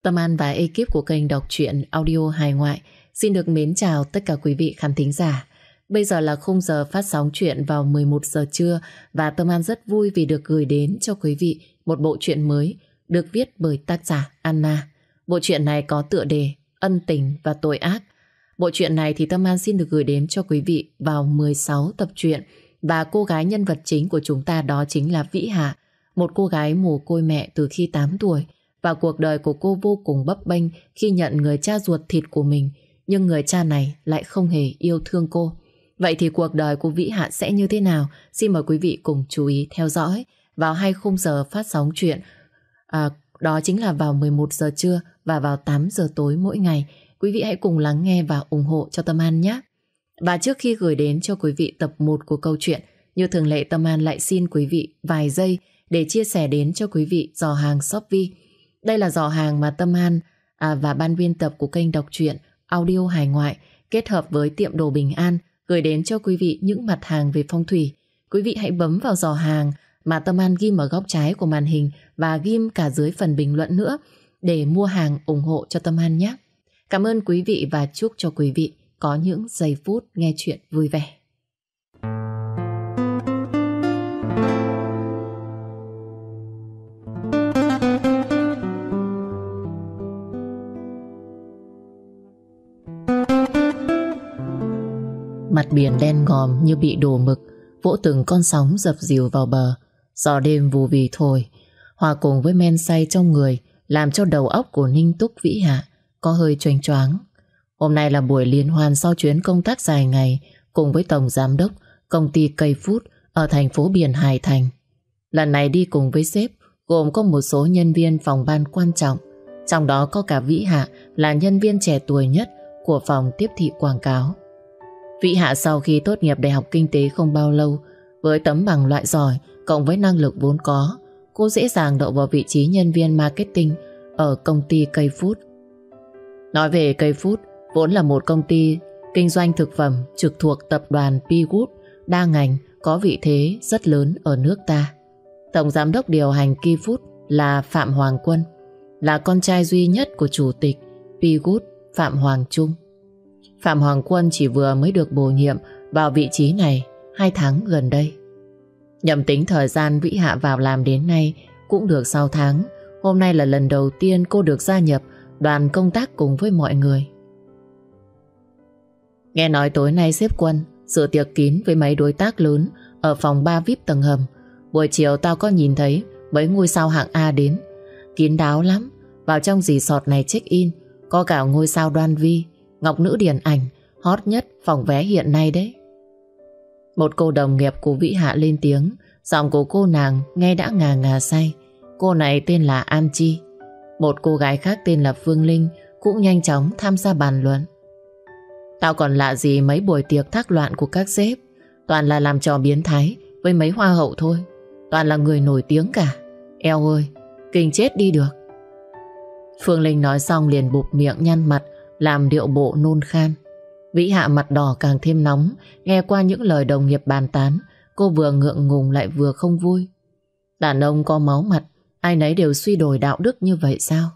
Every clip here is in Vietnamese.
Tâm An và ekip của kênh đọc truyện audio hài ngoại xin được mến chào tất cả quý vị khán thính giả. Bây giờ là khung giờ phát sóng truyện vào 11 giờ trưa và Tâm An rất vui vì được gửi đến cho quý vị một bộ truyện mới được viết bởi tác giả Anna. Bộ truyện này có tựa đề Ân tình và tội ác. Bộ truyện này thì Tâm An xin được gửi đến cho quý vị vào 16 tập truyện và cô gái nhân vật chính của chúng ta đó chính là Vĩ Hạ, một cô gái mồ côi mẹ từ khi 8 tuổi. Và cuộc đời của cô vô cùng bấp bênh khi nhận người cha ruột thịt của mình, nhưng người cha này lại không hề yêu thương cô. Vậy thì cuộc đời của Vĩ Hạ sẽ như thế nào? Xin mời quý vị cùng chú ý theo dõi vào 2 khung giờ phát sóng truyện. Đó chính là vào 11 giờ trưa và vào 8 giờ tối mỗi ngày. Quý vị hãy cùng lắng nghe và ủng hộ cho Tâm An nhé. Và trước khi gửi đến cho quý vị tập 1 của câu chuyện, như thường lệ Tâm An lại xin quý vị vài giây để chia sẻ đến cho quý vị giỏ hàng Shopee. Đây là giỏ hàng mà Tâm An và ban biên tập của kênh đọc truyện audio hài ngoại kết hợp với tiệm đồ Bình An gửi đến cho quý vị những mặt hàng về phong thủy. Quý vị hãy bấm vào giỏ hàng mà Tâm An ghim ở góc trái của màn hình và ghim cả dưới phần bình luận nữa để mua hàng ủng hộ cho Tâm An nhé. Cảm ơn quý vị và chúc cho quý vị có những giây phút nghe chuyện vui vẻ. Mặt biển đen ngòm như bị đổ mực, vỗ từng con sóng dập dìu vào bờ. Gió đêm vù vì thổi, hòa cùng với men say trong người làm cho đầu óc của Ninh Túc Vĩ Hạ có hơi choáng choáng. Hôm nay là buổi liên hoan sau chuyến công tác dài ngày cùng với tổng giám đốc công ty cây Food ở thành phố biển Hải Thành. Lần này đi cùng với sếp gồm có một số nhân viên phòng ban quan trọng, trong đó có cả Vĩ Hạ là nhân viên trẻ tuổi nhất của phòng tiếp thị quảng cáo. Vĩ Hạ sau khi tốt nghiệp đại học kinh tế không bao lâu, với tấm bằng loại giỏi cộng với năng lực vốn có, cô dễ dàng đậu vào vị trí nhân viên marketing ở công ty cây Food. Nói về cây Food, vốn là một công ty kinh doanh thực phẩm trực thuộc tập đoàn P Group đa ngành có vị thế rất lớn ở nước ta. Tổng giám đốc điều hành Cây Food là Phạm Hoàng Quân, là con trai duy nhất của chủ tịch P Group Phạm Hoàng Trung. Phạm Hoàng Quân chỉ vừa mới được bổ nhiệm vào vị trí này 2 tháng gần đây. Nhầm tính thời gian Vĩ Hạ vào làm đến nay cũng được 6 tháng. Hôm nay là lần đầu tiên cô được gia nhập đoàn công tác cùng với mọi người. Nghe nói tối nay sếp Quân dự tiệc kín với mấy đối tác lớn ở phòng 3 VIP tầng hầm. Buổi chiều tao có nhìn thấy mấy ngôi sao hạng A đến, kín đáo lắm. Vào trong resort này check in có cả ngôi sao Đoan Vi, Ngọc Nữ Điển Ảnh, hot nhất phòng vé hiện nay đấy. Một cô đồng nghiệp của Vĩ Hạ lên tiếng, giọng của cô nàng nghe đã ngà ngà say. Cô này tên là An Chi. Một cô gái khác tên là Phương Linh cũng nhanh chóng tham gia bàn luận. Tao còn lạ gì mấy buổi tiệc thác loạn của các sếp, toàn là làm trò biến thái với mấy hoa hậu thôi, toàn là người nổi tiếng cả. Eo ơi, kinh chết đi được. Phương Linh nói xong liền bụp miệng nhăn mặt làm điệu bộ nôn khan. Vĩ Hạ mặt đỏ càng thêm nóng. Nghe qua những lời đồng nghiệp bàn tán, cô vừa ngượng ngùng lại vừa không vui. Đàn ông có máu mặt, ai nấy đều suy đồi đạo đức như vậy sao?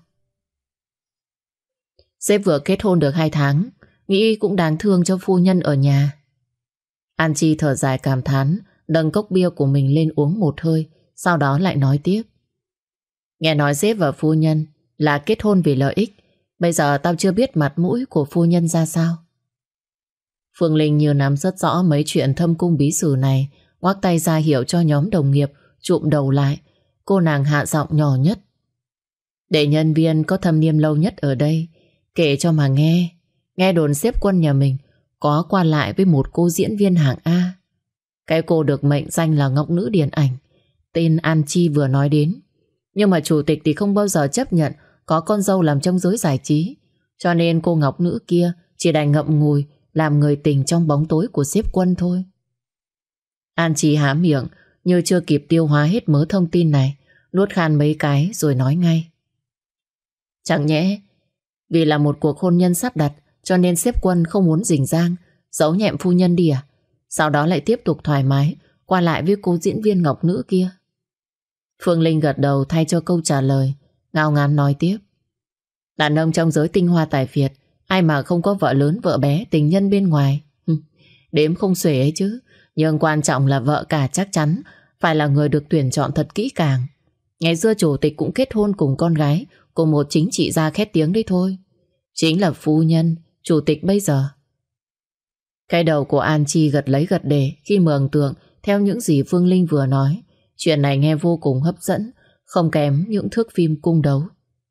Sếp vừa kết hôn được 2 tháng, nghĩ cũng đáng thương cho phu nhân ở nhà. An Chi thở dài cảm thán, nâng cốc bia của mình lên uống một hơi, sau đó lại nói tiếp. Nghe nói sếp và phu nhân là kết hôn vì lợi ích. Bây giờ tao chưa biết mặt mũi của phu nhân ra sao. Phương Linh như nắm rất rõ mấy chuyện thâm cung bí sử này, ngoắc tay ra hiệu cho nhóm đồng nghiệp chụm đầu lại. Cô nàng hạ giọng nhỏ nhất. Để nhân viên có thâm niên lâu nhất ở đây kể cho mà nghe. Nghe đồn sếp Quân nhà mình có qua lại với một cô diễn viên hạng A. Cái cô được mệnh danh là Ngọc Nữ Điển Ảnh, tên An Chi vừa nói đến. Nhưng mà chủ tịch thì không bao giờ chấp nhận có con dâu làm trong giới giải trí, cho nên cô Ngọc Nữ kia chỉ đành ngậm ngùi làm người tình trong bóng tối của sếp Quân thôi. An Chi há miệng như chưa kịp tiêu hóa hết mớ thông tin này, nuốt khan mấy cái rồi nói ngay. Chẳng nhẽ vì là một cuộc hôn nhân sắp đặt cho nên sếp Quân không muốn rình rang, giấu nhẹm phu nhân đi à? Sau đó lại tiếp tục thoải mái qua lại với cô diễn viên Ngọc Nữ kia. Phương Linh gật đầu thay cho câu trả lời, ngao ngán nói tiếp. Đàn ông trong giới tinh hoa tài phiệt, ai mà không có vợ lớn vợ bé, tình nhân bên ngoài. Đếm không xuể ấy chứ. Nhưng quan trọng là vợ cả chắc chắn phải là người được tuyển chọn thật kỹ càng. Ngày xưa chủ tịch cũng kết hôn cùng con gái của một chính trị gia khét tiếng đấy thôi. Chính là phu nhân chủ tịch bây giờ. Cái đầu của An Chi gật lấy gật để khi mường tượng theo những gì Phương Linh vừa nói. Chuyện này nghe vô cùng hấp dẫn, không kém những thước phim cung đấu.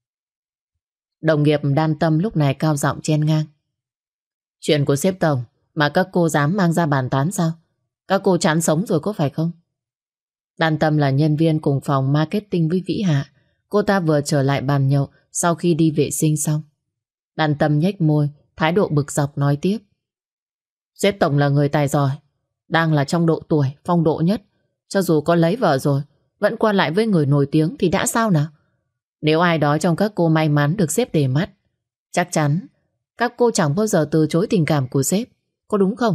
Đồng nghiệp Đan Tâm lúc này cao giọng chen ngang. Chuyện của sếp tổng mà các cô dám mang ra bàn tán sao? Các cô chán sống rồi có phải không? Đan Tâm là nhân viên cùng phòng marketing với Vĩ Hạ. Cô ta vừa trở lại bàn nhậu sau khi đi vệ sinh xong. Đan Tâm nhếch môi, thái độ bực dọc nói tiếp. Sếp tổng là người tài giỏi, đang là trong độ tuổi phong độ nhất. Cho dù có lấy vợ rồi, vẫn qua lại với người nổi tiếng thì đã sao nào? Nếu ai đó trong các cô may mắn được sếp để mắt, chắc chắn các cô chẳng bao giờ từ chối tình cảm của sếp, có đúng không?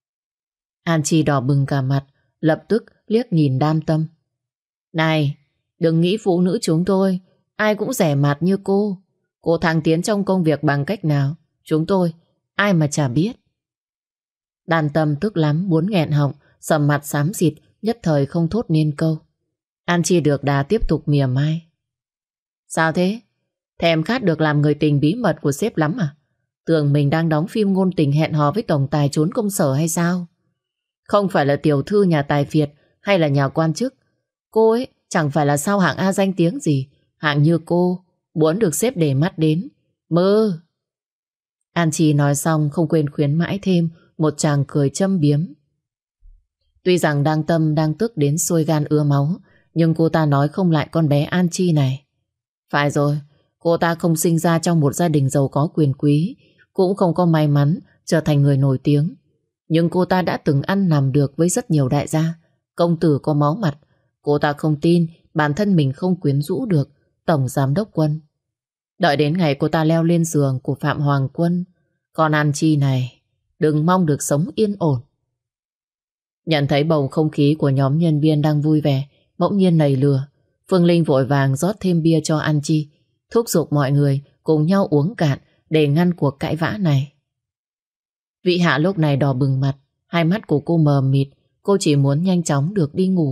An Chi đỏ bừng cả mặt, lập tức liếc nhìn Đan Tâm. Này, đừng nghĩ phụ nữ chúng tôi ai cũng rẻ mạt như cô. Cô thăng tiến trong công việc bằng cách nào, chúng tôi ai mà chả biết. Đan Tâm tức lắm, muốn nghẹn họng, sầm mặt xám xịt, nhất thời không thốt nên câu. An Chi được đà tiếp tục mỉa mai. Sao thế? Thèm khát được làm người tình bí mật của sếp lắm à? Tưởng mình đang đóng phim ngôn tình hẹn hò với tổng tài trốn công sở hay sao? Không phải là tiểu thư nhà tài phiệt hay là nhà quan chức. Cô ấy chẳng phải là sao hạng A danh tiếng gì. Hạng như cô muốn được sếp để mắt đến. Mơ! An Chi nói xong không quên khuyến mãi thêm một tràng cười châm biếm. Tuy rằng Đan Tâm đang tức đến sôi gan ưa máu, nhưng cô ta nói không lại con bé An Chi này. Phải rồi, cô ta không sinh ra trong một gia đình giàu có quyền quý, cũng không có may mắn trở thành người nổi tiếng. Nhưng cô ta đã từng ăn nằm được với rất nhiều đại gia, công tử có máu mặt. Cô ta không tin bản thân mình không quyến rũ được Tổng Giám đốc Quân. Đợi đến ngày cô ta leo lên giường của Phạm Hoàng Quân, con An Chi này đừng mong được sống yên ổn. Nhận thấy bầu không khí của nhóm nhân viên đang vui vẻ, bỗng nhiên nảy lửa, Phương Linh vội vàng rót thêm bia cho An Chi, thúc giục mọi người cùng nhau uống cạn để ngăn cuộc cãi vã này. Vĩ Hạ lúc này đỏ bừng mặt, hai mắt của cô mờ mịt, cô chỉ muốn nhanh chóng được đi ngủ.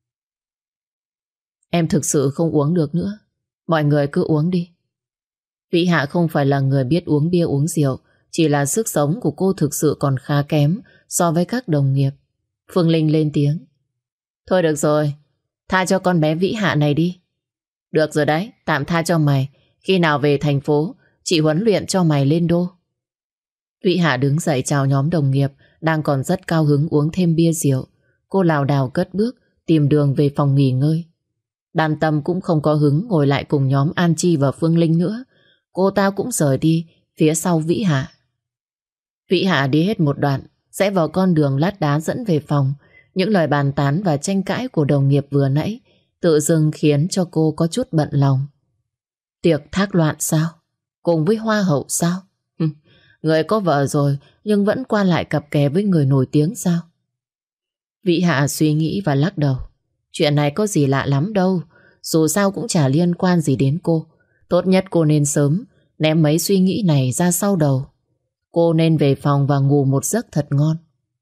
Em thực sự không uống được nữa, mọi người cứ uống đi. Vĩ Hạ không phải là người biết uống bia uống rượu, chỉ là sức sống của cô thực sự còn khá kém so với các đồng nghiệp. Phương Linh lên tiếng. Thôi được rồi, tha cho con bé Vĩ Hạ này đi. Được rồi đấy, tạm tha cho mày. Khi nào về thành phố, chị huấn luyện cho mày lên đô. Vĩ Hạ đứng dậy chào nhóm đồng nghiệp đang còn rất cao hứng uống thêm bia rượu. Cô lảo đảo cất bước tìm đường về phòng nghỉ ngơi. Đan Tâm cũng không có hứng ngồi lại cùng nhóm An Chi và Phương Linh nữa. Cô ta cũng rời đi phía sau Vĩ Hạ. Vĩ Hạ đi hết một đoạn rẽ vào con đường lát đá dẫn về phòng. Những lời bàn tán và tranh cãi của đồng nghiệp vừa nãy tự dưng khiến cho cô có chút bận lòng. Tiệc thác loạn sao? Cùng với hoa hậu sao? Người có vợ rồi nhưng vẫn qua lại cặp kè với người nổi tiếng sao? Vĩ Hạ suy nghĩ và lắc đầu. Chuyện này có gì lạ lắm đâu, dù sao cũng chả liên quan gì đến cô. Tốt nhất cô nên sớm ném mấy suy nghĩ này ra sau đầu. Cô nên về phòng và ngủ một giấc thật ngon.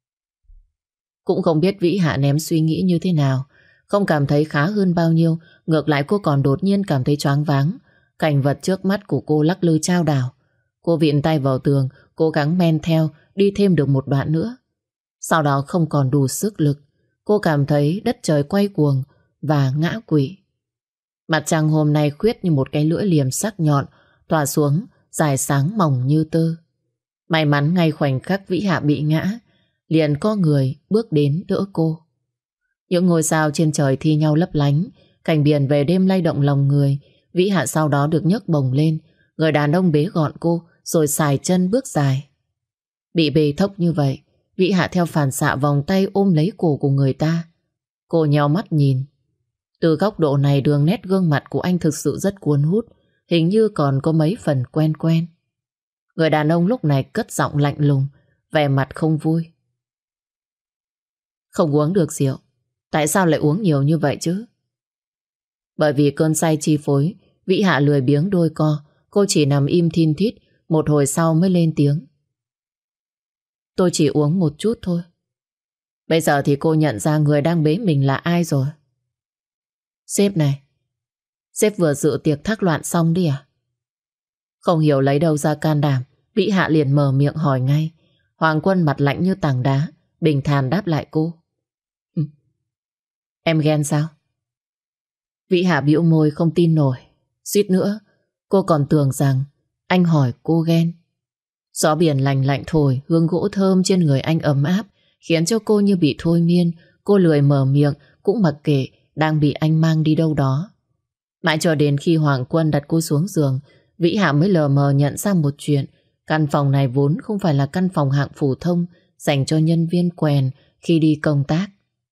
Cũng không biết Vĩ Hạ ném suy nghĩ như thế nào, không cảm thấy khá hơn bao nhiêu. Ngược lại cô còn đột nhiên cảm thấy choáng váng. Cảnh vật trước mắt của cô lắc lư chao đảo. Cô vịn tay vào tường, cố gắng men theo, đi thêm được một đoạn nữa. Sau đó không còn đủ sức lực, cô cảm thấy đất trời quay cuồng và ngã quỵ. Mặt trăng hôm nay khuyết như một cái lưỡi liềm sắc nhọn, tỏa xuống, dài sáng mỏng như tơ. May mắn ngay khoảnh khắc Vĩ Hạ bị ngã, liền có người bước đến đỡ cô. Những ngôi sao trên trời thi nhau lấp lánh, cảnh biển về đêm lay động lòng người. Vĩ Hạ sau đó được nhấc bổng lên, người đàn ông bế gọn cô rồi xài chân bước dài. Bị bê thốc như vậy, Vĩ Hạ theo phản xạ vòng tay ôm lấy cổ của người ta. Cô nheo mắt nhìn. Từ góc độ này đường nét gương mặt của anh thực sự rất cuốn hút, hình như còn có mấy phần quen quen. Người đàn ông lúc này cất giọng lạnh lùng, vẻ mặt không vui. Không uống được rượu, tại sao lại uống nhiều như vậy chứ? Bởi vì cơn say chi phối, Vĩ Hạ lười biếng đôi co, Cô chỉ nằm im thin thít, một hồi sau mới lên tiếng. Tôi chỉ uống một chút thôi. Bây giờ thì cô nhận ra người đang bế mình là ai rồi. Sếp này, sếp vừa dự tiệc thác loạn xong đi à? Không hiểu lấy đâu ra can đảm, Vĩ Hạ liền mở miệng hỏi ngay. Hoàng Quân mặt lạnh như tảng đá, bình thản đáp lại cô. Em ghen sao? Vĩ Hạ bĩu môi không tin nổi. Suýt nữa, cô còn tưởng rằng anh hỏi cô ghen. Gió biển lành lạnh thổi, hương gỗ thơm trên người anh ấm áp, khiến cho cô như bị thôi miên. Cô lười mở miệng, cũng mặc kệ đang bị anh mang đi đâu đó. Mãi cho đến khi Hoàng Quân đặt cô xuống giường, Vĩ Hạ mới lờ mờ nhận ra một chuyện. Căn phòng này vốn không phải là căn phòng hạng phổ thông dành cho nhân viên quèn khi đi công tác.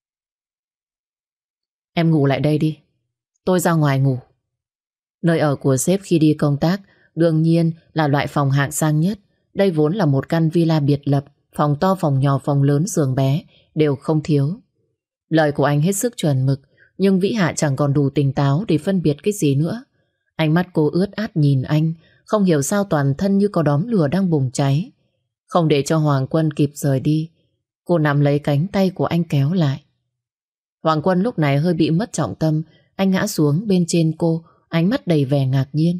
Em ngủ lại đây đi, tôi ra ngoài ngủ. Nơi ở của sếp khi đi công tác đương nhiên là loại phòng hạng sang nhất. Đây vốn là một căn villa biệt lập, phòng to, phòng nhỏ, phòng lớn, giường bé đều không thiếu. Lời của anh hết sức chuẩn mực, nhưng Vĩ Hạ chẳng còn đủ tỉnh táo để phân biệt cái gì nữa. Ánh mắt cô ướt át nhìn anh, không hiểu sao toàn thân như có đóm lửa đang bùng cháy. Không để cho Hoàng Quân kịp rời đi, cô nắm lấy cánh tay của anh kéo lại. Hoàng Quân lúc này hơi bị mất trọng tâm, anh ngã xuống bên trên cô, ánh mắt đầy vẻ ngạc nhiên.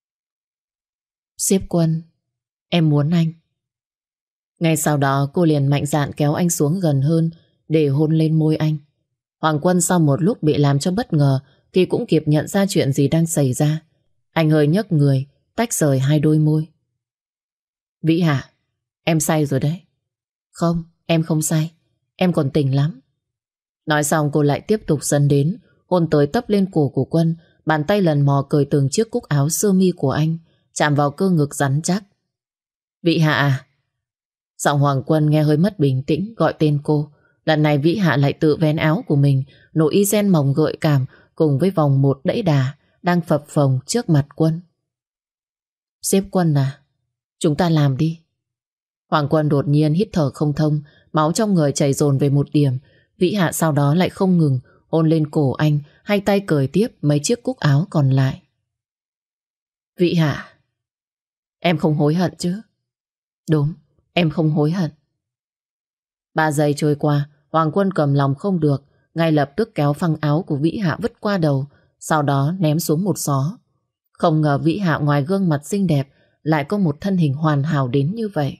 Sếp Quân, em muốn anh. Ngay sau đó cô liền mạnh dạn kéo anh xuống gần hơn để hôn lên môi anh. Hoàng Quân sau một lúc bị làm cho bất ngờ thì cũng kịp nhận ra chuyện gì đang xảy ra. Anh hơi nhấc người, tách rời hai đôi môi. Vĩ Hạ, em say rồi đấy. Không, em không say, em còn tỉnh lắm. Nói xong cô lại tiếp tục dần đến, hôn tới tấp lên cổ của Quân, bàn tay lần mò cởi từng chiếc cúc áo sơ mi của anh, chạm vào cơ ngực rắn chắc. Vĩ Hạ à? Giọng Hoàng Quân nghe hơi mất bình tĩnh, gọi tên cô. Lần này Vĩ Hạ lại tự vén áo của mình, nội y ren mỏng gợi cảm cùng với vòng một đẫy đà đang phập phồng trước mặt Quân. Sếp Quân à, chúng ta làm đi. Hoàng Quân đột nhiên hít thở không thông, máu trong người chảy dồn về một điểm. Vĩ Hạ sau đó lại không ngừng hôn lên cổ anh, hai tay cởi tiếp mấy chiếc cúc áo còn lại. Vĩ Hạ, em không hối hận chứ? Đúng, em không hối hận. 3 giây trôi qua, Hoàng Quân cầm lòng không được, ngay lập tức kéo phăng áo của Vĩ Hạ vứt qua đầu, sau đó ném xuống một xó. Không ngờ Vĩ Hạ ngoài gương mặt xinh đẹp lại có một thân hình hoàn hảo đến như vậy.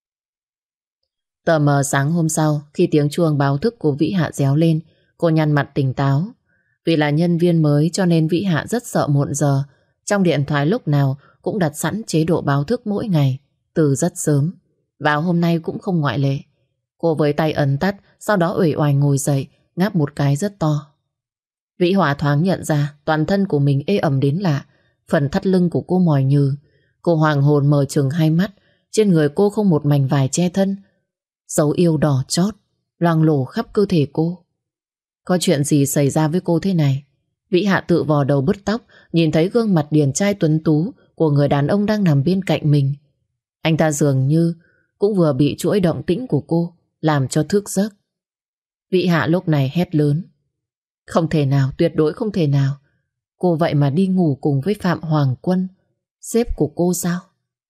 Tờ mờ sáng hôm sau, khi tiếng chuông báo thức của Vĩ Hạ réo lên, cô nhăn mặt tỉnh táo. Vì là nhân viên mới cho nên Vĩ Hạ rất sợ muộn giờ. Trong điện thoại lúc nào cũng đặt sẵn chế độ báo thức mỗi ngày, từ rất sớm. Và hôm nay cũng không ngoại lệ. Cô với tay ấn tắt, sau đó uể oải ngồi dậy, ngáp một cái rất to. Vĩ Hòa thoáng nhận ra toàn thân của mình ê ẩm đến lạ. Phần thắt lưng của cô mỏi nhừ. Cô hoàng hồn mở trừng hai mắt. Trên người cô không một mảnh vải che thân. Dấu yêu đỏ chót loang lổ khắp cơ thể cô. Có chuyện gì xảy ra với cô thế này? Vĩ Hạ tự vò đầu bứt tóc, nhìn thấy gương mặt điển trai tuấn tú của người đàn ông đang nằm bên cạnh mình. Anh ta dường như cũng vừa bị chuỗi động tĩnh của cô làm cho thức giấc. Vĩ Hạ lúc này hét lớn. Không thể nào, tuyệt đối không thể nào. Cô vậy mà đi ngủ cùng với Phạm Hoàng Quân, sếp của cô sao?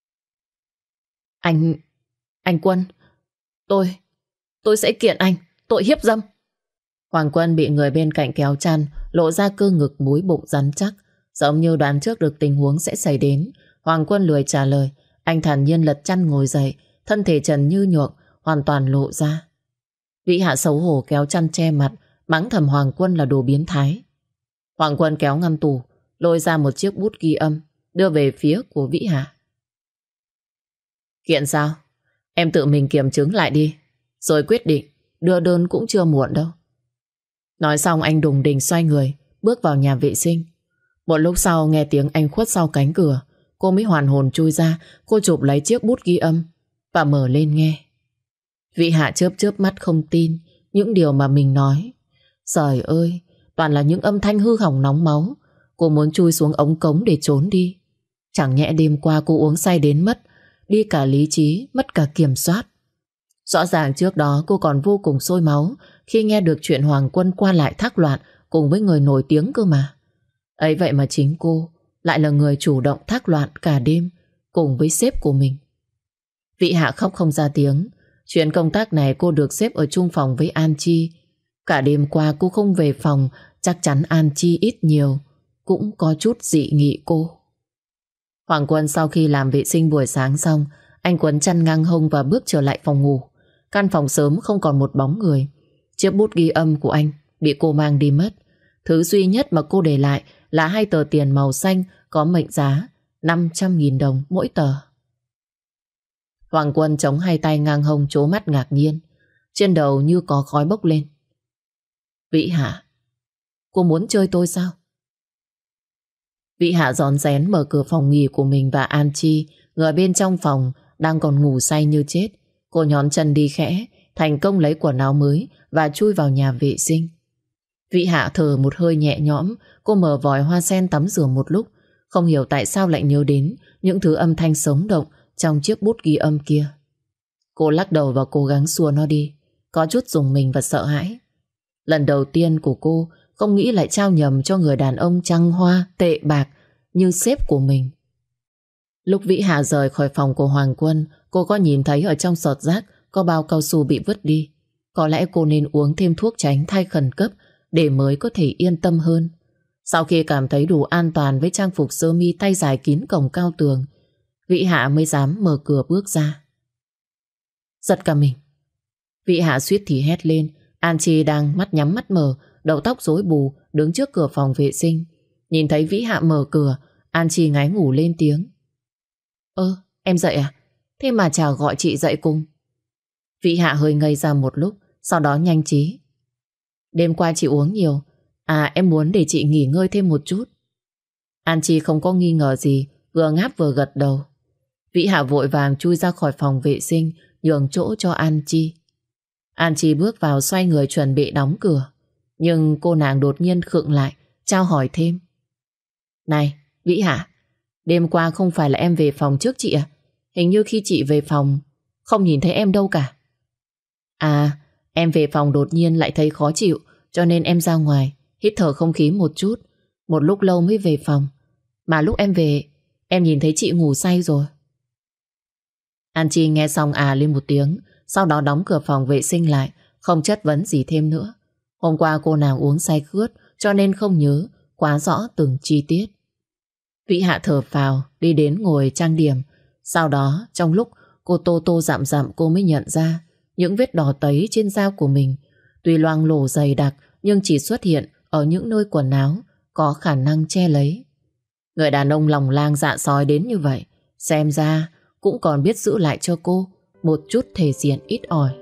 Anh Quân, tôi sẽ kiện anh, tội hiếp dâm. Hoàng Quân bị người bên cạnh kéo chăn, lộ ra cơ ngực múi bụng rắn chắc. Giống như đoán trước được tình huống sẽ xảy đến, Hoàng Quân lười trả lời. Anh thản nhiên lật chăn ngồi dậy, thân thể trần như nhượng, hoàn toàn lộ ra. Vĩ Hạ xấu hổ kéo chăn che mặt, mắng thầm Hoàng Quân là đồ biến thái. Hoàng Quân kéo ngăn tủ, lôi ra một chiếc bút ghi âm, đưa về phía của Vĩ Hạ. Kiện sao? Em tự mình kiểm chứng lại đi, rồi quyết định, đưa đơn cũng chưa muộn đâu. Nói xong anh đùng đỉnh xoay người, bước vào nhà vệ sinh. Một lúc sau nghe tiếng anh khuất sau cánh cửa, cô mới hoàn hồn chui ra. Cô chụp lấy chiếc bút ghi âm và mở lên nghe. Vĩ Hạ chớp chớp mắt không tin những điều mà mình nói. Trời ơi, toàn là những âm thanh hư hỏng nóng máu. Cô muốn chui xuống ống cống để trốn đi. Chẳng nhẽ đêm qua cô uống say đến mất đi cả lý trí, mất cả kiểm soát. Rõ ràng trước đó cô còn vô cùng sôi máu khi nghe được chuyện Hoàng Quân qua lại thác loạn cùng với người nổi tiếng cơ mà. Ấy vậy mà chính cô lại là người chủ động thác loạn cả đêm cùng với sếp của mình. Vị Hạ khóc không ra tiếng. Chuyện công tác này cô được xếp ở chung phòng với An Chi. Cả đêm qua cô không về phòng, chắc chắn An Chi ít nhiều cũng có chút dị nghị cô. Hoàng Quân sau khi làm vệ sinh buổi sáng xong, anh quấn chăn ngang hông và bước trở lại phòng ngủ. Căn phòng sớm không còn một bóng người. Chiếc bút ghi âm của anh bị cô mang đi mất. Thứ duy nhất mà cô để lại là 2 tờ tiền màu xanh có mệnh giá 500.000 đồng mỗi tờ. Hoàng Quân chống 2 tay ngang hông, trố mắt ngạc nhiên. Trên đầu như có khói bốc lên. Vị Hạ, cô muốn chơi tôi sao? Vị Hạ rón rén mở cửa phòng nghỉ của mình và An Chi ở bên trong phòng đang còn ngủ say như chết. Cô nhón chân đi khẽ, thành công lấy quần áo mới và chui vào nhà vệ sinh. Vị Hạ thở một hơi nhẹ nhõm. Cô mở vòi hoa sen tắm rửa một lúc, không hiểu tại sao lại nhớ đến những thứ âm thanh sống động trong chiếc bút ghi âm kia. Cô lắc đầu và cố gắng xua nó đi, có chút rùng mình và sợ hãi. Lần đầu tiên của cô không nghĩ lại trao nhầm cho người đàn ông trăng hoa tệ bạc như sếp của mình. Lúc Vĩ Hạ rời khỏi phòng của Hoàng Quân, cô có nhìn thấy ở trong sọt rác có bao cao su bị vứt đi. Có lẽ cô nên uống thêm thuốc tránh thai khẩn cấp để mới có thể yên tâm hơn. Sau khi cảm thấy đủ an toàn với trang phục sơ mi tay dài kín cổng cao tường, Vĩ Hạ mới dám mở cửa bước ra. Giật cả mình. Vĩ Hạ suýt thì hét lên. An Chi đang mắt nhắm mắt mở, đầu tóc rối bù, đứng trước cửa phòng vệ sinh. Nhìn thấy Vĩ Hạ mở cửa, An Chi ngáy ngủ lên tiếng. Em dậy à? Thế mà chả gọi chị dậy cùng. Vĩ Hạ hơi ngây ra một lúc, sau đó nhanh trí. Đêm qua chị uống nhiều. Em muốn để chị nghỉ ngơi thêm một chút. An Chi không có nghi ngờ gì, vừa ngáp vừa gật đầu. Vĩ Hạ vội vàng chui ra khỏi phòng vệ sinh, nhường chỗ cho An Chi. An Chi bước vào xoay người chuẩn bị đóng cửa. Nhưng cô nàng đột nhiên khựng lại, trao hỏi thêm. Này, Vĩ Hạ, đêm qua không phải là em về phòng trước chị à? Hình như khi chị về phòng không nhìn thấy em đâu cả. Em về phòng đột nhiên lại thấy khó chịu, cho nên em ra ngoài hít thở không khí một chút. Một lúc lâu mới về phòng. Mà lúc em về, em nhìn thấy chị ngủ say rồi. An Chi nghe xong lên một tiếng, sau đó đóng cửa phòng vệ sinh lại, không chất vấn gì thêm nữa. Hôm qua cô nàng uống say khướt, cho nên không nhớ quá rõ từng chi tiết. Vĩ Hạ thở phào, đi đến ngồi trang điểm. Sau đó, trong lúc cô tô dặm dặm, cô mới nhận ra những vết đỏ tấy trên da của mình. Tuy loang lổ dày đặc, nhưng chỉ xuất hiện ở những nơi quần áo có khả năng che lấy. Người đàn ông lòng lang dạ sói đến như vậy, xem ra cũng còn biết giữ lại cho cô một chút thể diện ít ỏi.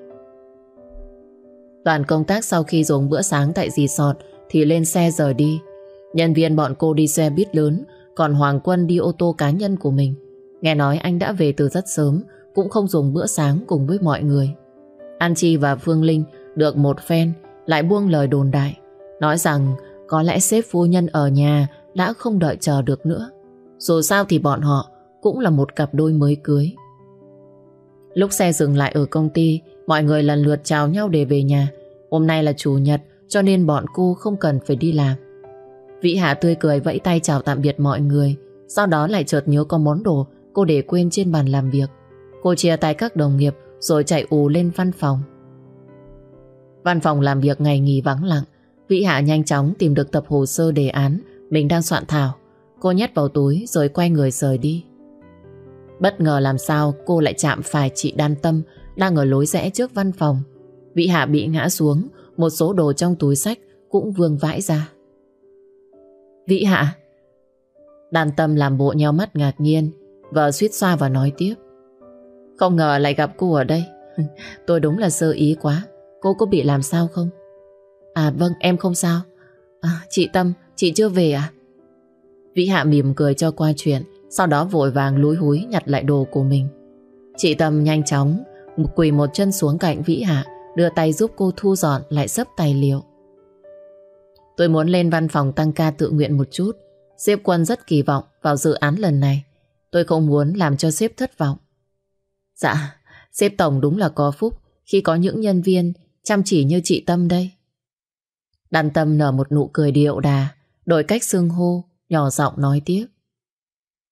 Đoàn công tác sau khi dùng bữa sáng tại resort thì lên xe rời đi. Nhân viên bọn cô đi xe buýt lớn, còn Hoàng Quân đi ô tô cá nhân của mình. Nghe nói anh đã về từ rất sớm, cũng không dùng bữa sáng cùng với mọi người. An Chi và Phương Linh được một phen lại buông lời đồn đại, nói rằng có lẽ sếp phu nhân ở nhà đã không đợi chờ được nữa. Dù sao thì bọn họ cũng là một cặp đôi mới cưới. Lúc xe dừng lại ở công ty, mọi người lần lượt chào nhau để về nhà. Hôm nay là chủ nhật, cho nên bọn cô không cần phải đi làm. Vĩ Hạ tươi cười vẫy tay chào tạm biệt mọi người. Sau đó lại chợt nhớ có món đồ cô để quên trên bàn làm việc. Cô chia tay các đồng nghiệp rồi chạy ù lên văn phòng. Văn phòng làm việc ngày nghỉ vắng lặng. Vĩ Hạ nhanh chóng tìm được tập hồ sơ đề án mình đang soạn thảo. Cô nhét vào túi rồi quay người rời đi. Bất ngờ làm sao cô lại chạm phải chị Đan Tâm đang ở lối rẽ trước văn phòng. Vĩ Hạ bị ngã xuống, một số đồ trong túi xách cũng vương vãi ra. Vĩ Hạ. Đan Tâm làm bộ nheo mắt ngạc nhiên, vợ suýt xoa và nói tiếp. Không ngờ lại gặp cô ở đây. Tôi đúng là sơ ý quá. Cô có bị làm sao không? Vâng, em không sao. Chị Tâm, chị chưa về à? Vĩ Hạ mỉm cười cho qua chuyện, sau đó vội vàng lúi húi nhặt lại đồ của mình. Chị Tâm nhanh chóng quỳ một chân xuống cạnh Vĩ Hạ, đưa tay giúp cô thu dọn lại xấp tài liệu. Tôi muốn lên văn phòng tăng ca tự nguyện một chút. Sếp Quân rất kỳ vọng vào dự án lần này. Tôi không muốn làm cho sếp thất vọng. Dạ, sếp tổng đúng là có phúc khi có những nhân viên chăm chỉ như chị Tâm đây. Đan Tâm nở một nụ cười điệu đà, đổi cách xưng hô, nhỏ giọng nói tiếp.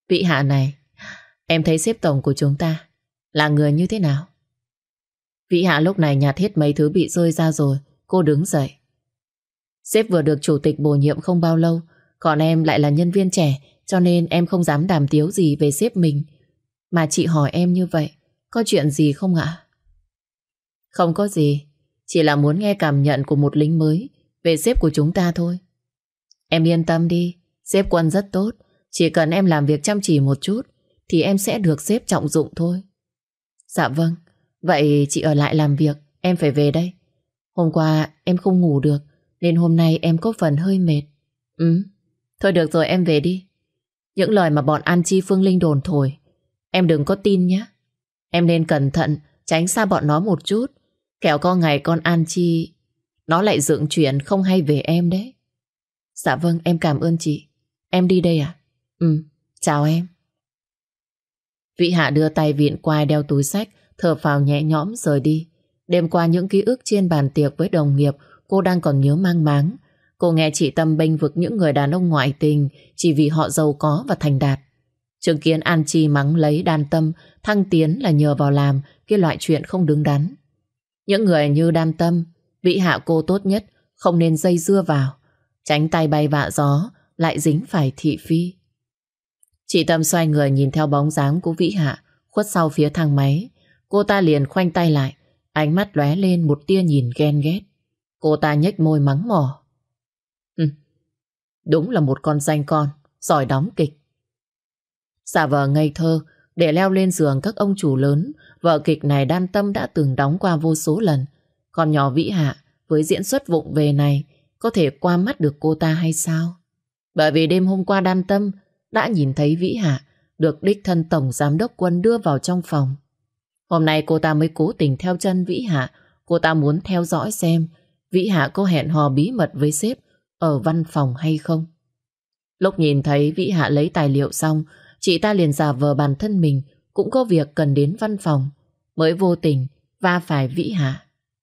Vị Hạ này, em thấy sếp tổng của chúng ta là người như thế nào? Vị Hạ lúc này nhặt hết mấy thứ bị rơi ra rồi. Cô đứng dậy. Sếp vừa được chủ tịch bổ nhiệm không bao lâu, còn em lại là nhân viên trẻ, cho nên em không dám đàm tiếu gì về sếp mình. Mà chị hỏi em như vậy, có chuyện gì không ạ? Không có gì, chỉ là muốn nghe cảm nhận của một lính mới về sếp của chúng ta thôi. Em yên tâm đi, sếp Quân rất tốt. Chỉ cần em làm việc chăm chỉ một chút thì em sẽ được sếp trọng dụng thôi. Dạ vâng, vậy chị ở lại làm việc, em phải về đây. Hôm qua em không ngủ được nên hôm nay em có phần hơi mệt. Thôi được rồi, em về đi. Những lời mà bọn An Chi Phương Linh đồn thổi em đừng có tin nhé. Em nên cẩn thận, tránh xa bọn nó một chút. Kẻo có ngày con An Chi nó lại dựng chuyện không hay về em đấy. Dạ vâng, em cảm ơn chị. Em đi đây à? Chào em. Vị Hạ đưa tay vịn quai đeo túi xách, thở phào nhẹ nhõm rời đi. Đêm qua những ký ức trên bàn tiệc với đồng nghiệp cô đang còn nhớ mang máng. Cô nghe chị Tâm bênh vực những người đàn ông ngoại tình chỉ vì họ giàu có và thành đạt. Chứng kiến An Chi mắng lấy Đan Tâm thăng tiến là nhờ vào làm cái loại chuyện không đứng đắn. Những người như Đan Tâm, Vị Hạ cô tốt nhất không nên dây dưa vào, tránh tay bay vạ gió lại dính phải thị phi. Chị Tâm xoay người nhìn theo bóng dáng của Vĩ Hạ khuất sau phía thang máy. Cô ta liền khoanh tay lại, ánh mắt lóe lên một tia nhìn ghen ghét. Cô ta nhếch môi mắng mỏ. Đúng là một con danh con, giỏi đóng kịch. Giả vờ ngây thơ để leo lên giường các ông chủ lớn, vở kịch này Đan Tâm đã từng đóng qua vô số lần. Còn nhỏ Vĩ Hạ với diễn xuất vụng về này có thể qua mắt được cô ta hay sao? Bởi vì đêm hôm qua Đan Tâm đã nhìn thấy Vĩ Hạ được đích thân Tổng Giám đốc Quân đưa vào trong phòng. Hôm nay cô ta mới cố tình theo chân Vĩ Hạ. Cô ta muốn theo dõi xem Vĩ Hạ có hẹn hò bí mật với sếp ở văn phòng hay không. Lúc nhìn thấy Vĩ Hạ lấy tài liệu xong, chị ta liền giả vờ bản thân mình cũng có việc cần đến văn phòng, mới vô tình va phải Vĩ Hạ.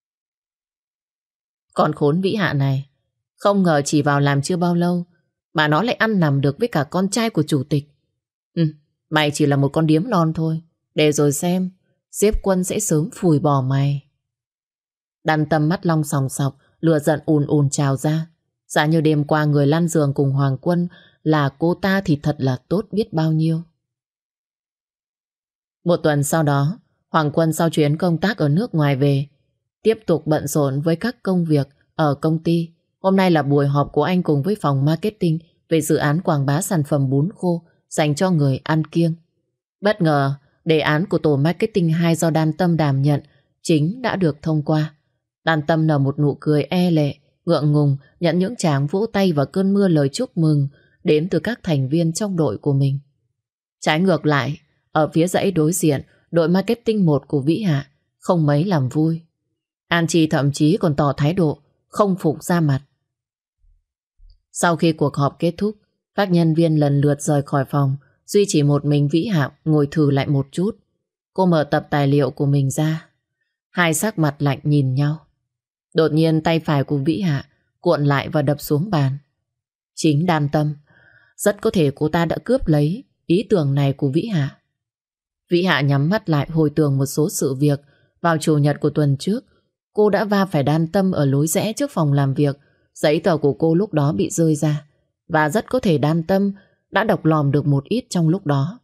Con khốn Vĩ Hạ này, không ngờ chỉ vào làm chưa bao lâu mà nó lại ăn nằm được với cả con trai của chủ tịch. Mày chỉ là một con điếm non thôi, để rồi xem sếp Quân sẽ sớm phủi bỏ mày. Đan Tâm mắt long sòng sọc, lửa giận ùn ùn trào ra. Giả như đêm qua người lăn giường cùng Hoàng Quân là cô ta thì thật là tốt biết bao nhiêu. Một tuần sau đó, Hoàng Quân sau chuyến công tác ở nước ngoài về, tiếp tục bận rộn với các công việc ở công ty. Hôm nay là buổi họp của anh cùng với phòng marketing về dự án quảng bá sản phẩm bún khô dành cho người ăn kiêng. Bất ngờ, đề án của tổ marketing 2 do Đan Tâm đảm nhận chính đã được thông qua. Đan Tâm nở một nụ cười e lệ, ngượng ngùng nhận những tràng vỗ tay và cơn mưa lời chúc mừng đến từ các thành viên trong đội của mình. Trái ngược lại, ở phía dãy đối diện, đội marketing 1 của Vĩ Hạ không mấy làm vui. An Chi thậm chí còn tỏ thái độ không phục ra mặt. Sau khi cuộc họp kết thúc, các nhân viên lần lượt rời khỏi phòng, duy chỉ một mình Vĩ Hạ ngồi thử lại một chút. Cô mở tập tài liệu của mình ra. Hai sắc mặt lạnh nhìn nhau. Đột nhiên tay phải của Vĩ Hạ cuộn lại và đập xuống bàn. Chính Đan Tâm, rất có thể cô ta đã cướp lấy ý tưởng này của Vĩ Hạ. Vĩ Hạ nhắm mắt lại hồi tưởng một số sự việc. Vào chủ nhật của tuần trước, cô đã va phải Đan Tâm ở lối rẽ trước phòng làm việc. Giấy tờ của cô lúc đó bị rơi ra, và rất có thể Đan Tâm đã đọc lòm được một ít trong lúc đó.